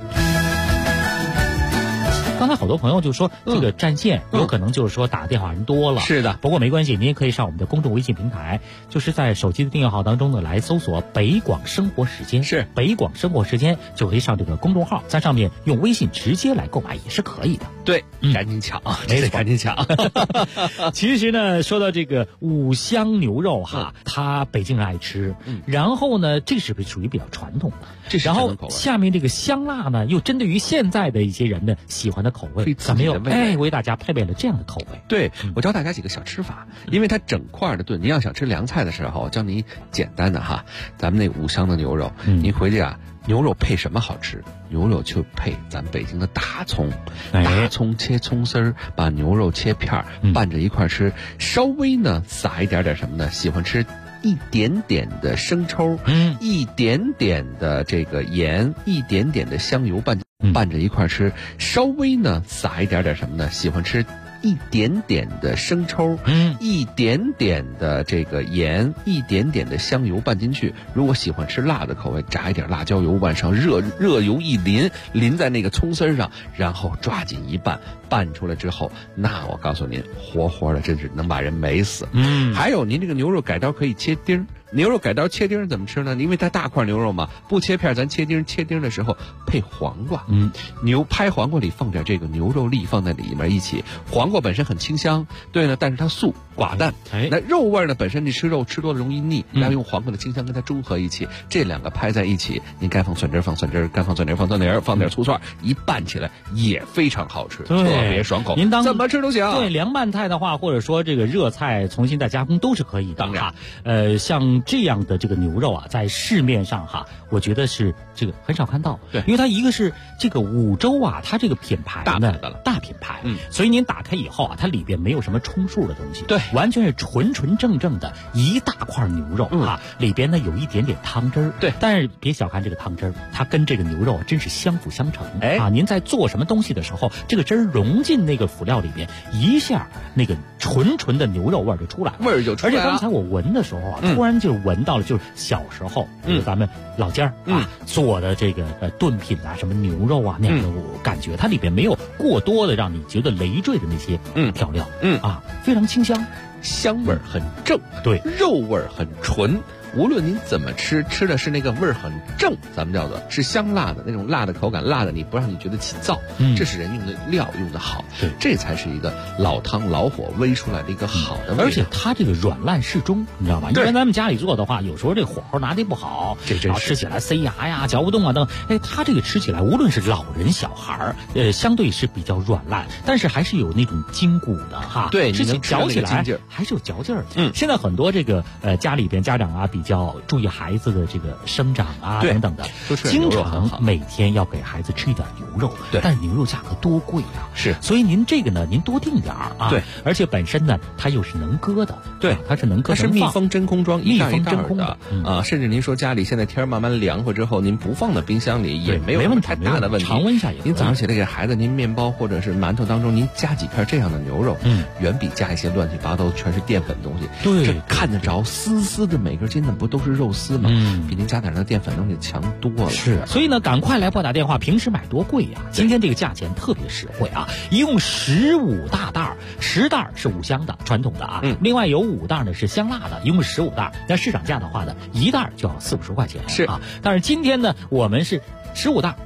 刚才好多朋友就说这个占线，有可能就是说打电话人多了。 是的， 不过没关系，您也可以上我们的公众微信平台，就是在手机的订阅号当中呢来搜索北广生活时间， 是北广生活时间，就可以上这个公众号，在上面用微信直接来购买也是可以的。 对，赶紧抢， 没错， 赶紧抢。 其实呢，说到这个五香牛肉哈，它北京人爱吃，然后呢，这是属于比较传统的，然后下面这个香辣呢，又针对于现在的一些人呢喜欢的口味，咱们又为大家配备了这样的口味。 对，我教大家几个小吃法，因为它整块的炖，您要想吃凉菜的时候，教你简单的哈，咱们那五香的牛肉，您回去啊。牛肉配什么好吃？牛肉就配咱北京的大葱，大葱切葱丝儿，把牛肉切片拌着一块吃，稍微呢撒一点什么呢？喜欢吃一点点的生抽，一点点的这个盐，一点点的香油拌着一块吃，稍微呢撒一点什么呢？喜欢吃一点点的生抽，一点点的这个盐，一点点的香油拌进去。如果喜欢吃辣的口味，炸一点辣椒油，往上热油一淋在那个葱丝上，然后抓紧一拌，拌出来之后，那我告诉您，活活的真是能把人美死。还有您这个牛肉改刀可以切丁。牛肉改刀切丁怎么吃呢？因为它大块牛肉嘛，不切片，咱切丁的时候配黄瓜，拍黄瓜里放点这个牛肉粒放在里面一起，黄瓜本身很清香，对呢，但是它素寡淡，那肉味呢本身你吃肉吃多了容易腻，要用黄瓜的清香跟它中和一起，这两个拍在一起，您该放蒜汁放蒜汁，该放蒜泥放蒜泥，放点醋蒜，一拌起来也非常好吃，特别爽口。 您怎么吃都行。 对，凉拌菜的话，或者说这个热菜重新再加工都是可以的。 当然， 像这样的这个牛肉啊，在市面上哈，我觉得是这个很少看到。 对， 因为它一个是这个五洲啊，它这个品牌呢大品牌，所以您打开以后啊，它里边没有什么充数的东西， 对， 完全是纯正的一大块牛肉啊，里边呢有一点点汤汁儿， 对， 但是别小看这个汤汁儿，它跟这个牛肉真是相辅相成。您在做什么东西的时候，这个汁儿融进那个辅料里边，一下那个纯的牛肉味儿就出来了， 味儿就出来了。 而且刚才我闻的时候啊，突然就闻到了，就是小时候，咱们老家做的这个炖品啊，什么牛肉啊那样的感觉，它里边没有过多的让你觉得累赘的那些调料，非常清香， 香味儿很正， 对， 肉味儿很纯。无论您怎么吃的是那个味儿很正，咱们叫做是香辣的那种辣的口感，辣的你不让你觉得起燥，这是人用的料用的好，这才是一个老汤老火煨出来的一个好的味道。 而且它这个软烂适中，你知道吧？一般咱们家里做的话，有时候这火候拿捏不好， 这真是吃起来塞牙呀、嚼不动啊等。它这个吃起来，无论是老人小孩相对是比较软烂，但是还是有那种筋骨的哈。 对， 吃起嚼起来还是有嚼劲儿。现在很多这个家里边家长啊比较注意孩子的这个生长啊等等的，经常每天要给孩子吃一点牛肉，但是牛肉价格多贵啊！ 是， 所以您这个呢，您多订点儿啊。 对， 而且本身呢，它又是能搁的， 对， 它是能搁， 它是密封真空装， 密封真空的啊。甚至您说家里现在天慢慢凉快之后，您不放在冰箱里也没有什么太大的问题， 常温下也。 您早上起来给孩子，您面包或者是馒头当中您加几片这样的牛肉，远比加一些乱七八糟全是淀粉东西， 对， 看得着丝丝的每根筋呢，不都是肉丝吗？比您加点那淀粉东西强多了。 是，所以呢，赶快来拨打电话。平时买多贵呀，今天这个价钱特别实惠啊！一共15大袋，10袋是五香的传统的啊，另外有5袋呢是香辣的，一共15袋。那市场价的话呢，一袋就要40-50块钱，是啊。但是今天呢，我们是15袋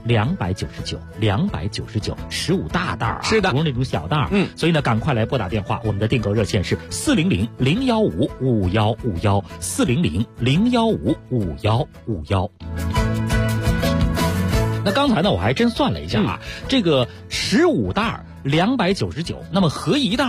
299，299，15大袋啊， 是的， 不是那种小袋。所以呢，赶快来拨打电话，我们的订购热线是400-015-5151，400-015-5151。那刚才呢，我还真算了一下啊，这个15袋299，那么合一袋呢，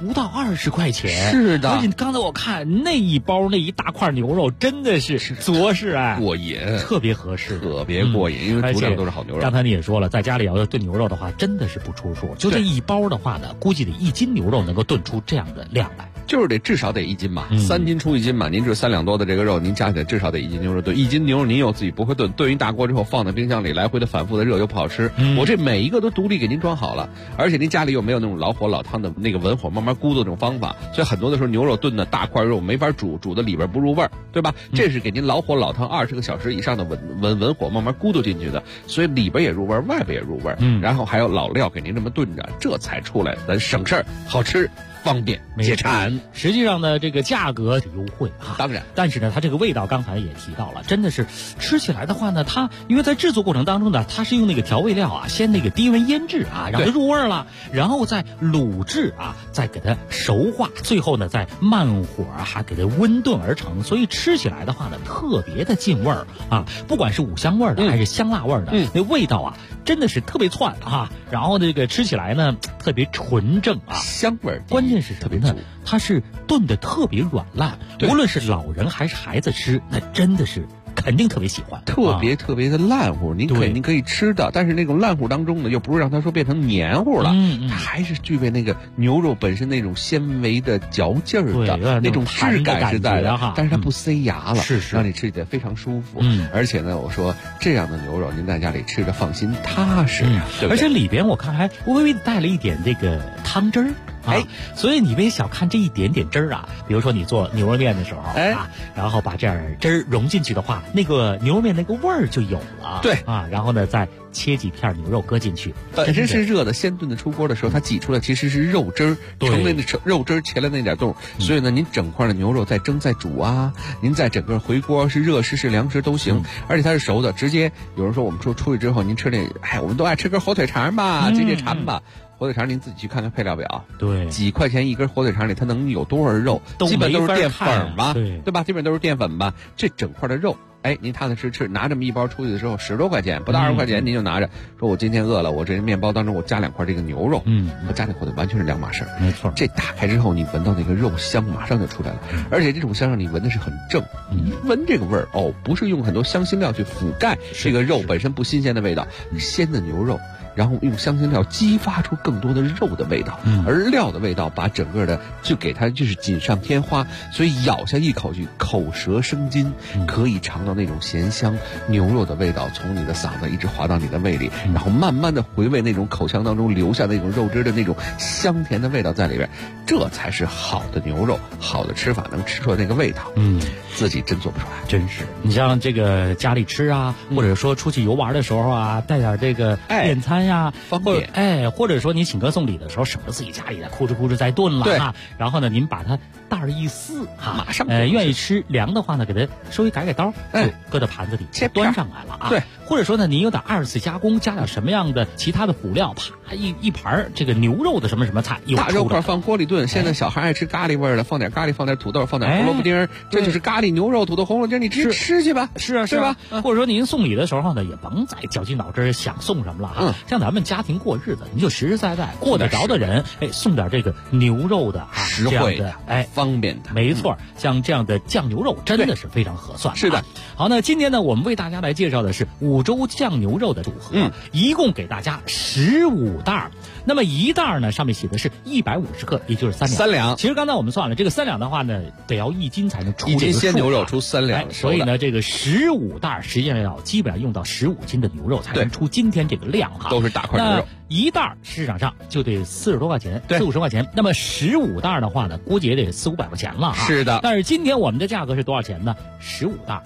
不到20块钱。 是的， 而且刚才我看那一包那一大块牛肉真的是着实哎， 过瘾， 特别合适， 特别过瘾，因为主料都是好牛肉。 刚才你也说了，在家里要炖牛肉的话，真的是不出数。就这一包的话呢，估计得1斤牛肉能够炖出这样的量来。 就是得至少得1斤嘛，3斤出1斤嘛。您这3两多的这个肉，您加起来至少得1斤牛肉炖。1斤牛肉您又自己不会炖，炖一大锅之后放在冰箱里，来回的反复的热又不好吃。我这每一个都独立给您装好了，而且您家里又没有那种老火老汤的那个文火慢慢咕嘟这种方法，所以很多的时候牛肉炖的大块肉没法煮，煮的里边不入味儿，对吧？这是给您老火老汤20个小时以上的文火慢慢咕嘟进去的，所以里边也入味儿，外边也入味儿。然后还有老料给您这么炖着，这才出来咱省事儿，好吃。方便解馋， 实际上呢，这个价格优惠啊， 当然， 但是呢，它这个味道刚才也提到了，真的是吃起来的话呢，它因为在制作过程当中呢，它是用那个调味料啊，先那个低温腌制啊，让它入味了，然后再卤制啊，再给它熟化，最后呢再慢火还给它温炖而成，所以吃起来的话呢，特别的进味儿啊，不管是五香味的还是香辣味的，那味道啊，真的是特别窜啊，然后这个吃起来呢特别纯正啊， 香味儿， 关键是什么呢？它是炖的特别软烂，无论是老人还是孩子吃，那真的是肯定特别喜欢， 特别的烂乎，您肯定可以吃的，但是那种烂乎当中呢，又不是让它说变成黏糊了，它还是具备那个牛肉本身那种纤维的嚼劲儿的那种质感是在的，但是它不塞牙了，让你吃起来非常舒服。而且呢，我说这样的牛肉您在家里吃着放心踏实， 而且里边我看还微微带了一点这个汤汁儿。所以你别小看这一点点汁儿啊，比如说你做牛肉面的时候啊，然后把这样汁儿融进去的话，那个牛肉面那个味儿就有了。 对啊，然后呢再切几片牛肉搁进去， 本身是热的，先炖的出锅的时候，它挤出来其实是肉汁儿，成了那肉汁儿切了那点洞，所以呢，您整块的牛肉再蒸再煮啊，您再整个回锅是热食是凉食都行，而且它是熟的，直接有人说我们说出去之后您吃那，我们都爱吃根火腿肠吧，解馋吧。火腿肠您自己去看看配料表， 对， 几块钱一根火腿肠里它能有多少肉？基本都是淀粉吧，对吧？基本都是淀粉吧。这整块的肉，您踏踏实吃，拿这么一包出去的时候10多块钱，不到20块钱，您就拿着，说我今天饿了，我这面包当中我加2块这个牛肉，和加那火腿完全是两码事儿。 没错， 这打开之后，你闻到那个肉香马上就出来了，而且这种香让你闻的是很正，你闻这个味儿不是用很多香辛料去覆盖这个肉本身不新鲜的味道，鲜的牛肉。然后用香辛料激发出更多的肉的味道，而料的味道把整个的就给它就是锦上添花，所以咬下一口去，口舌生津，可以尝到那种咸香牛肉的味道从你的嗓子一直滑到你的胃里，然后慢慢的回味那种口腔当中留下那种肉汁的那种香甜的味道在里边，这才是好的牛肉，好的吃法能吃出来那个味道。自己真做不出来， 真是。你像这个家里吃啊，或者说出去游玩的时候啊，带点这个便餐呀， 方便。 或者说您请客送礼的时候，省得自己家里的哭哧再炖了啊。然后呢，您把它袋儿一撕马上愿意吃凉的话呢，给它稍微改刀，搁到盘子里端上来了啊。 对， 或者说呢，您有点2次加工，加点什么样的其他的辅料，啪一盘这个牛肉的什么什么菜， 大肉块放锅里炖。现在小孩爱吃咖喱味儿的，放点咖喱，放点土豆，放点胡萝卜丁，这就是咖喱牛肉、土豆、红萝卜丁，你直接吃去吧。 是啊， 对吧？ 或者说您送礼的时候呢，也甭再绞尽脑汁想送什么了啊。像咱们家庭过日子，你就实实在在过得着的人，送点这个牛肉的实惠的，方便的。 没错，像这样的酱牛肉真的是非常合算。 是的。 好，那今天呢，我们为大家来介绍的是五洲酱牛肉的组合，一共给大家15袋。那么一袋呢，上面写的是150克，也就是3两。其实刚才我们算了，这个3两的话呢，得要1斤才能出这个数。1斤鲜牛肉出3两， 所以呢，这个15袋实际上基本上用到15斤的牛肉才能出今天这个量哈。 都是大块牛肉。 一袋市场上就得40多块钱，40-50块钱。那么15袋的话呢，估计也得400-500块钱了哈。 是的。 但是今天我们的价格是多少钱呢？15袋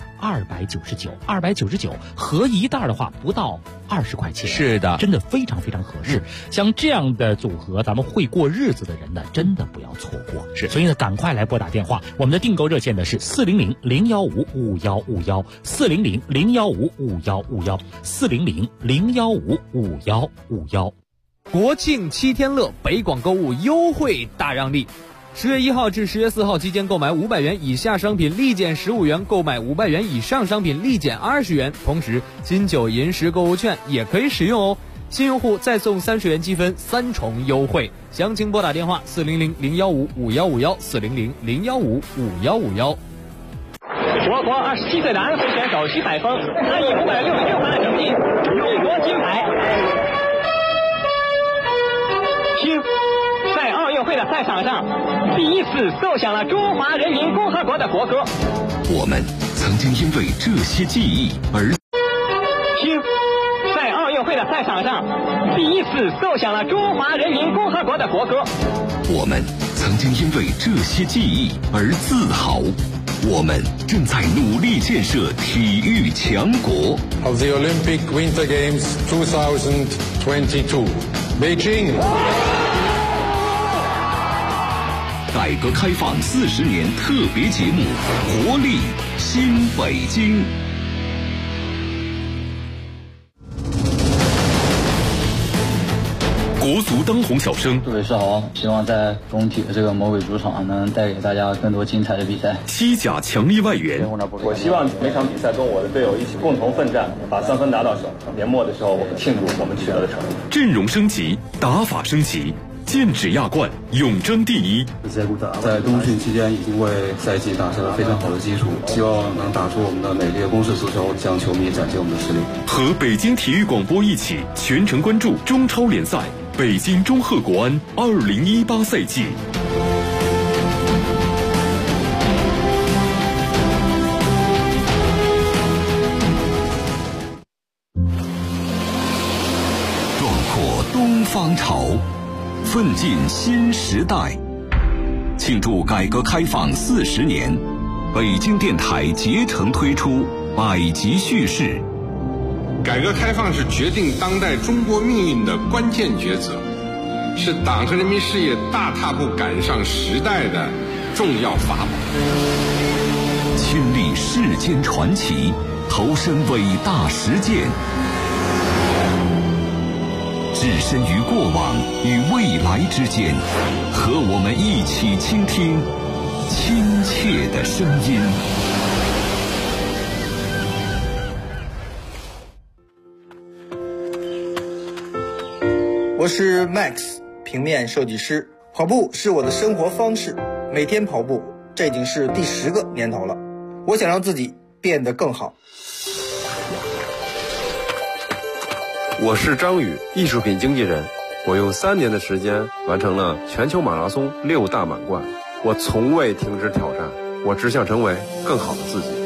299，299合一袋的话不到20块钱。 是的， 真的非常非常合适。像这样的组合，咱们会过日子的人呢，真的不要错过。 是， 所以呢，赶快来拨打电话。我们的订购热线呢是400-015-5151，400-015-5151，400-015-5151。 国庆7天乐，北广购物优惠大让利。10月1号至10月4号期间购买500元以下商品立减15元，购买500元以上商品立减20元。同时，金9银10购物券也可以使用哦。 新用户再送30元积分，3重优惠。详情拨打电话400-015-5151，400-015-5151。 我国27岁的安徽选手徐海峰，他以566分的成绩勇夺金牌。听，在奥运会的赛场上，第一次奏响了中华人民共和国的国歌。 我们曾经因为这些记忆而听，在奥运会的赛场上，第一次奏响了中华人民共和国的国歌。 我们曾经因为这些记忆而自豪。我们正在努力建设体育强国。 Of the Olympic Winter Games 2022, Beijing。 改革开放40年特别节目，活力新北京。国足当红小生， 各位是好，希望在工体的这个魔鬼主场能带给大家更多精彩的比赛。 西甲强力外援， 我希望每场比赛跟我的队友一起共同奋战，把3分拿到手。年末的时候，我们庆祝我们取得的成绩。 阵容升级，打法升级，剑指亚冠，永争第一。 在冬训期间已经为赛季打下了非常好的基础，希望能打出我们的美丽的攻势足球，向球迷展现我们的实力。 和北京体育广播一起全程关注中超联赛。北京中赫国安2018赛季。壮阔东方潮，奋进新时代。庆祝改革开放40年，北京电台竭诚推出百集叙事。 改革开放是决定当代中国命运的关键抉择，是党和人民事业大踏步赶上时代的重要法宝。 亲历世间传奇，投身伟大实践，置身于过往与未来之间，和我们一起倾听亲切的声音。 我是 Max， 平面设计师。跑步是我的生活方式，每天跑步，这已经是第10个年头了。我想让自己变得更好。 我是张宇，艺术品经纪人。我用3年的时间完成了全球马拉松6大满贯。我从未停止挑战，我只想成为更好的自己。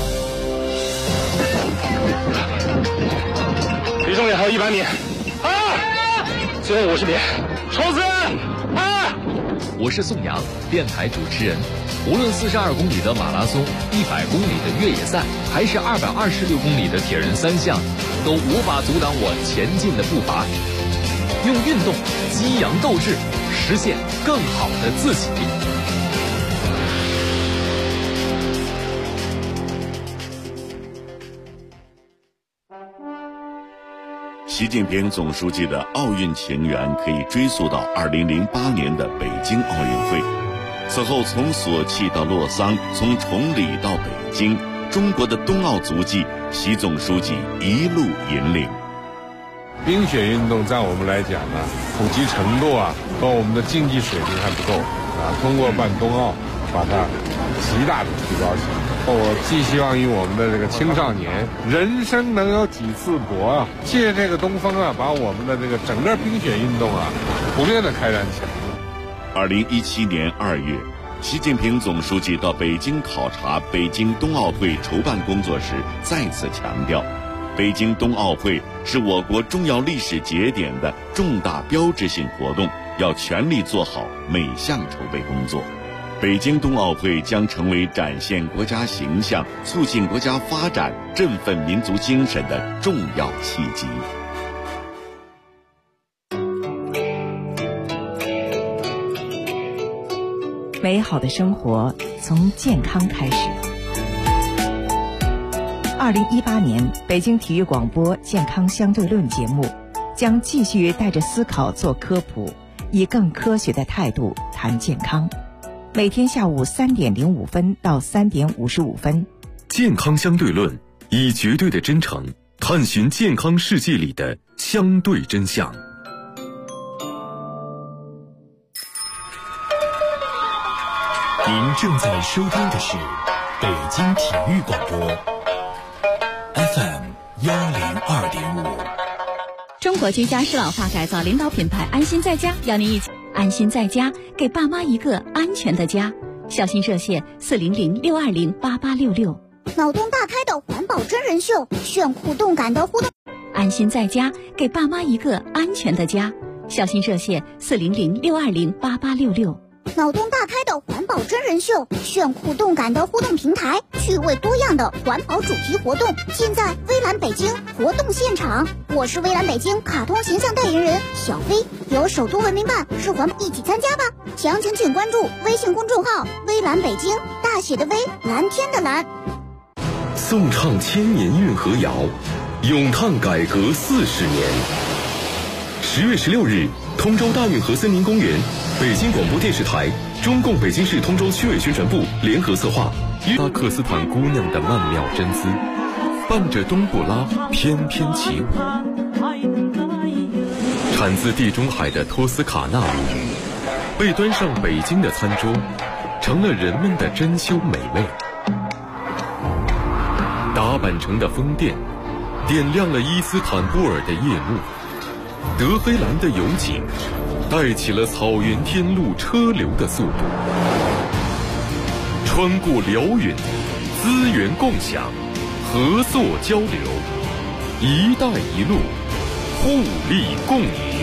离终点还有100米。最后50米，冲刺！ 我是宋阳，电台主持人。无论42公里的马拉松、100公里的越野赛，还是226公里的铁人3项，都无法阻挡我前进的步伐。用运动激扬斗志，实现更好的自己。 习近平总书记的奥运情缘可以追溯到2008年的北京奥运会。此后从索契到洛桑，从崇礼到北京，中国的冬奥足迹，习总书记一路引领。 冰雪运动在我们来讲呢，普及程度和我们的竞技水平还不够通过办冬奥，把它极大的提高起来。我寄希望于我们的这个青少年，人生能有几次搏借这个东风把我们的这个整个冰雪运动普遍的开展起来。 2017年2月，习近平总书记到北京考察北京冬奥会筹办工作时，再次强调，北京冬奥会是我国重要历史节点的重大标志性活动，要全力做好每项筹备工作。北京冬奥会将成为展现国家形象、促进国家发展、振奋民族精神的重要契机。 美好的生活从健康开始。2018年北京体育广播健康相对论节目将继续带着思考做科普，以更科学的态度谈健康。每天下午3点05分到3点55分。 健康相对论，以绝对的真诚探寻健康世界里的相对真相。 您正在收听的是北京体育广播 FM102.5。 中国居家适老化改造领导品牌安心在家，邀您一起安心在家，给爸妈一个安全的家。孝心热线400-620-8866。 脑洞大开的环保真人秀，炫酷动感的互动。 安心在家，给爸妈一个安全的家。孝心热线400-620-8866。 脑洞大开的环保真人秀，炫酷动感的互动平台，趣味多样的环保主题活动，尽在微蓝北京活动现场。我是微蓝北京卡通形象代言人小飞，由首都文明办是环保一起参加吧。详情请关注微信公众号微蓝北京，大写的微，蓝天的蓝。 颂唱千年运河谣，咏叹改革40年。10月16日，通州大运河森林公园，北京广播电视台、中共北京市通州区委宣传部联合策划，巴克斯坦姑娘的曼妙真姿，伴着冬不拉翩翩起舞。产自地中海的托斯卡纳舞，被端上北京的餐桌，成了人们的珍馐美味。打扮成的风电，点亮了伊斯坦布尔的夜幕。德黑兰的油井，带起了草原天路车流的速度。穿过辽远，资源共享，合作交流，一带一路，互利共赢。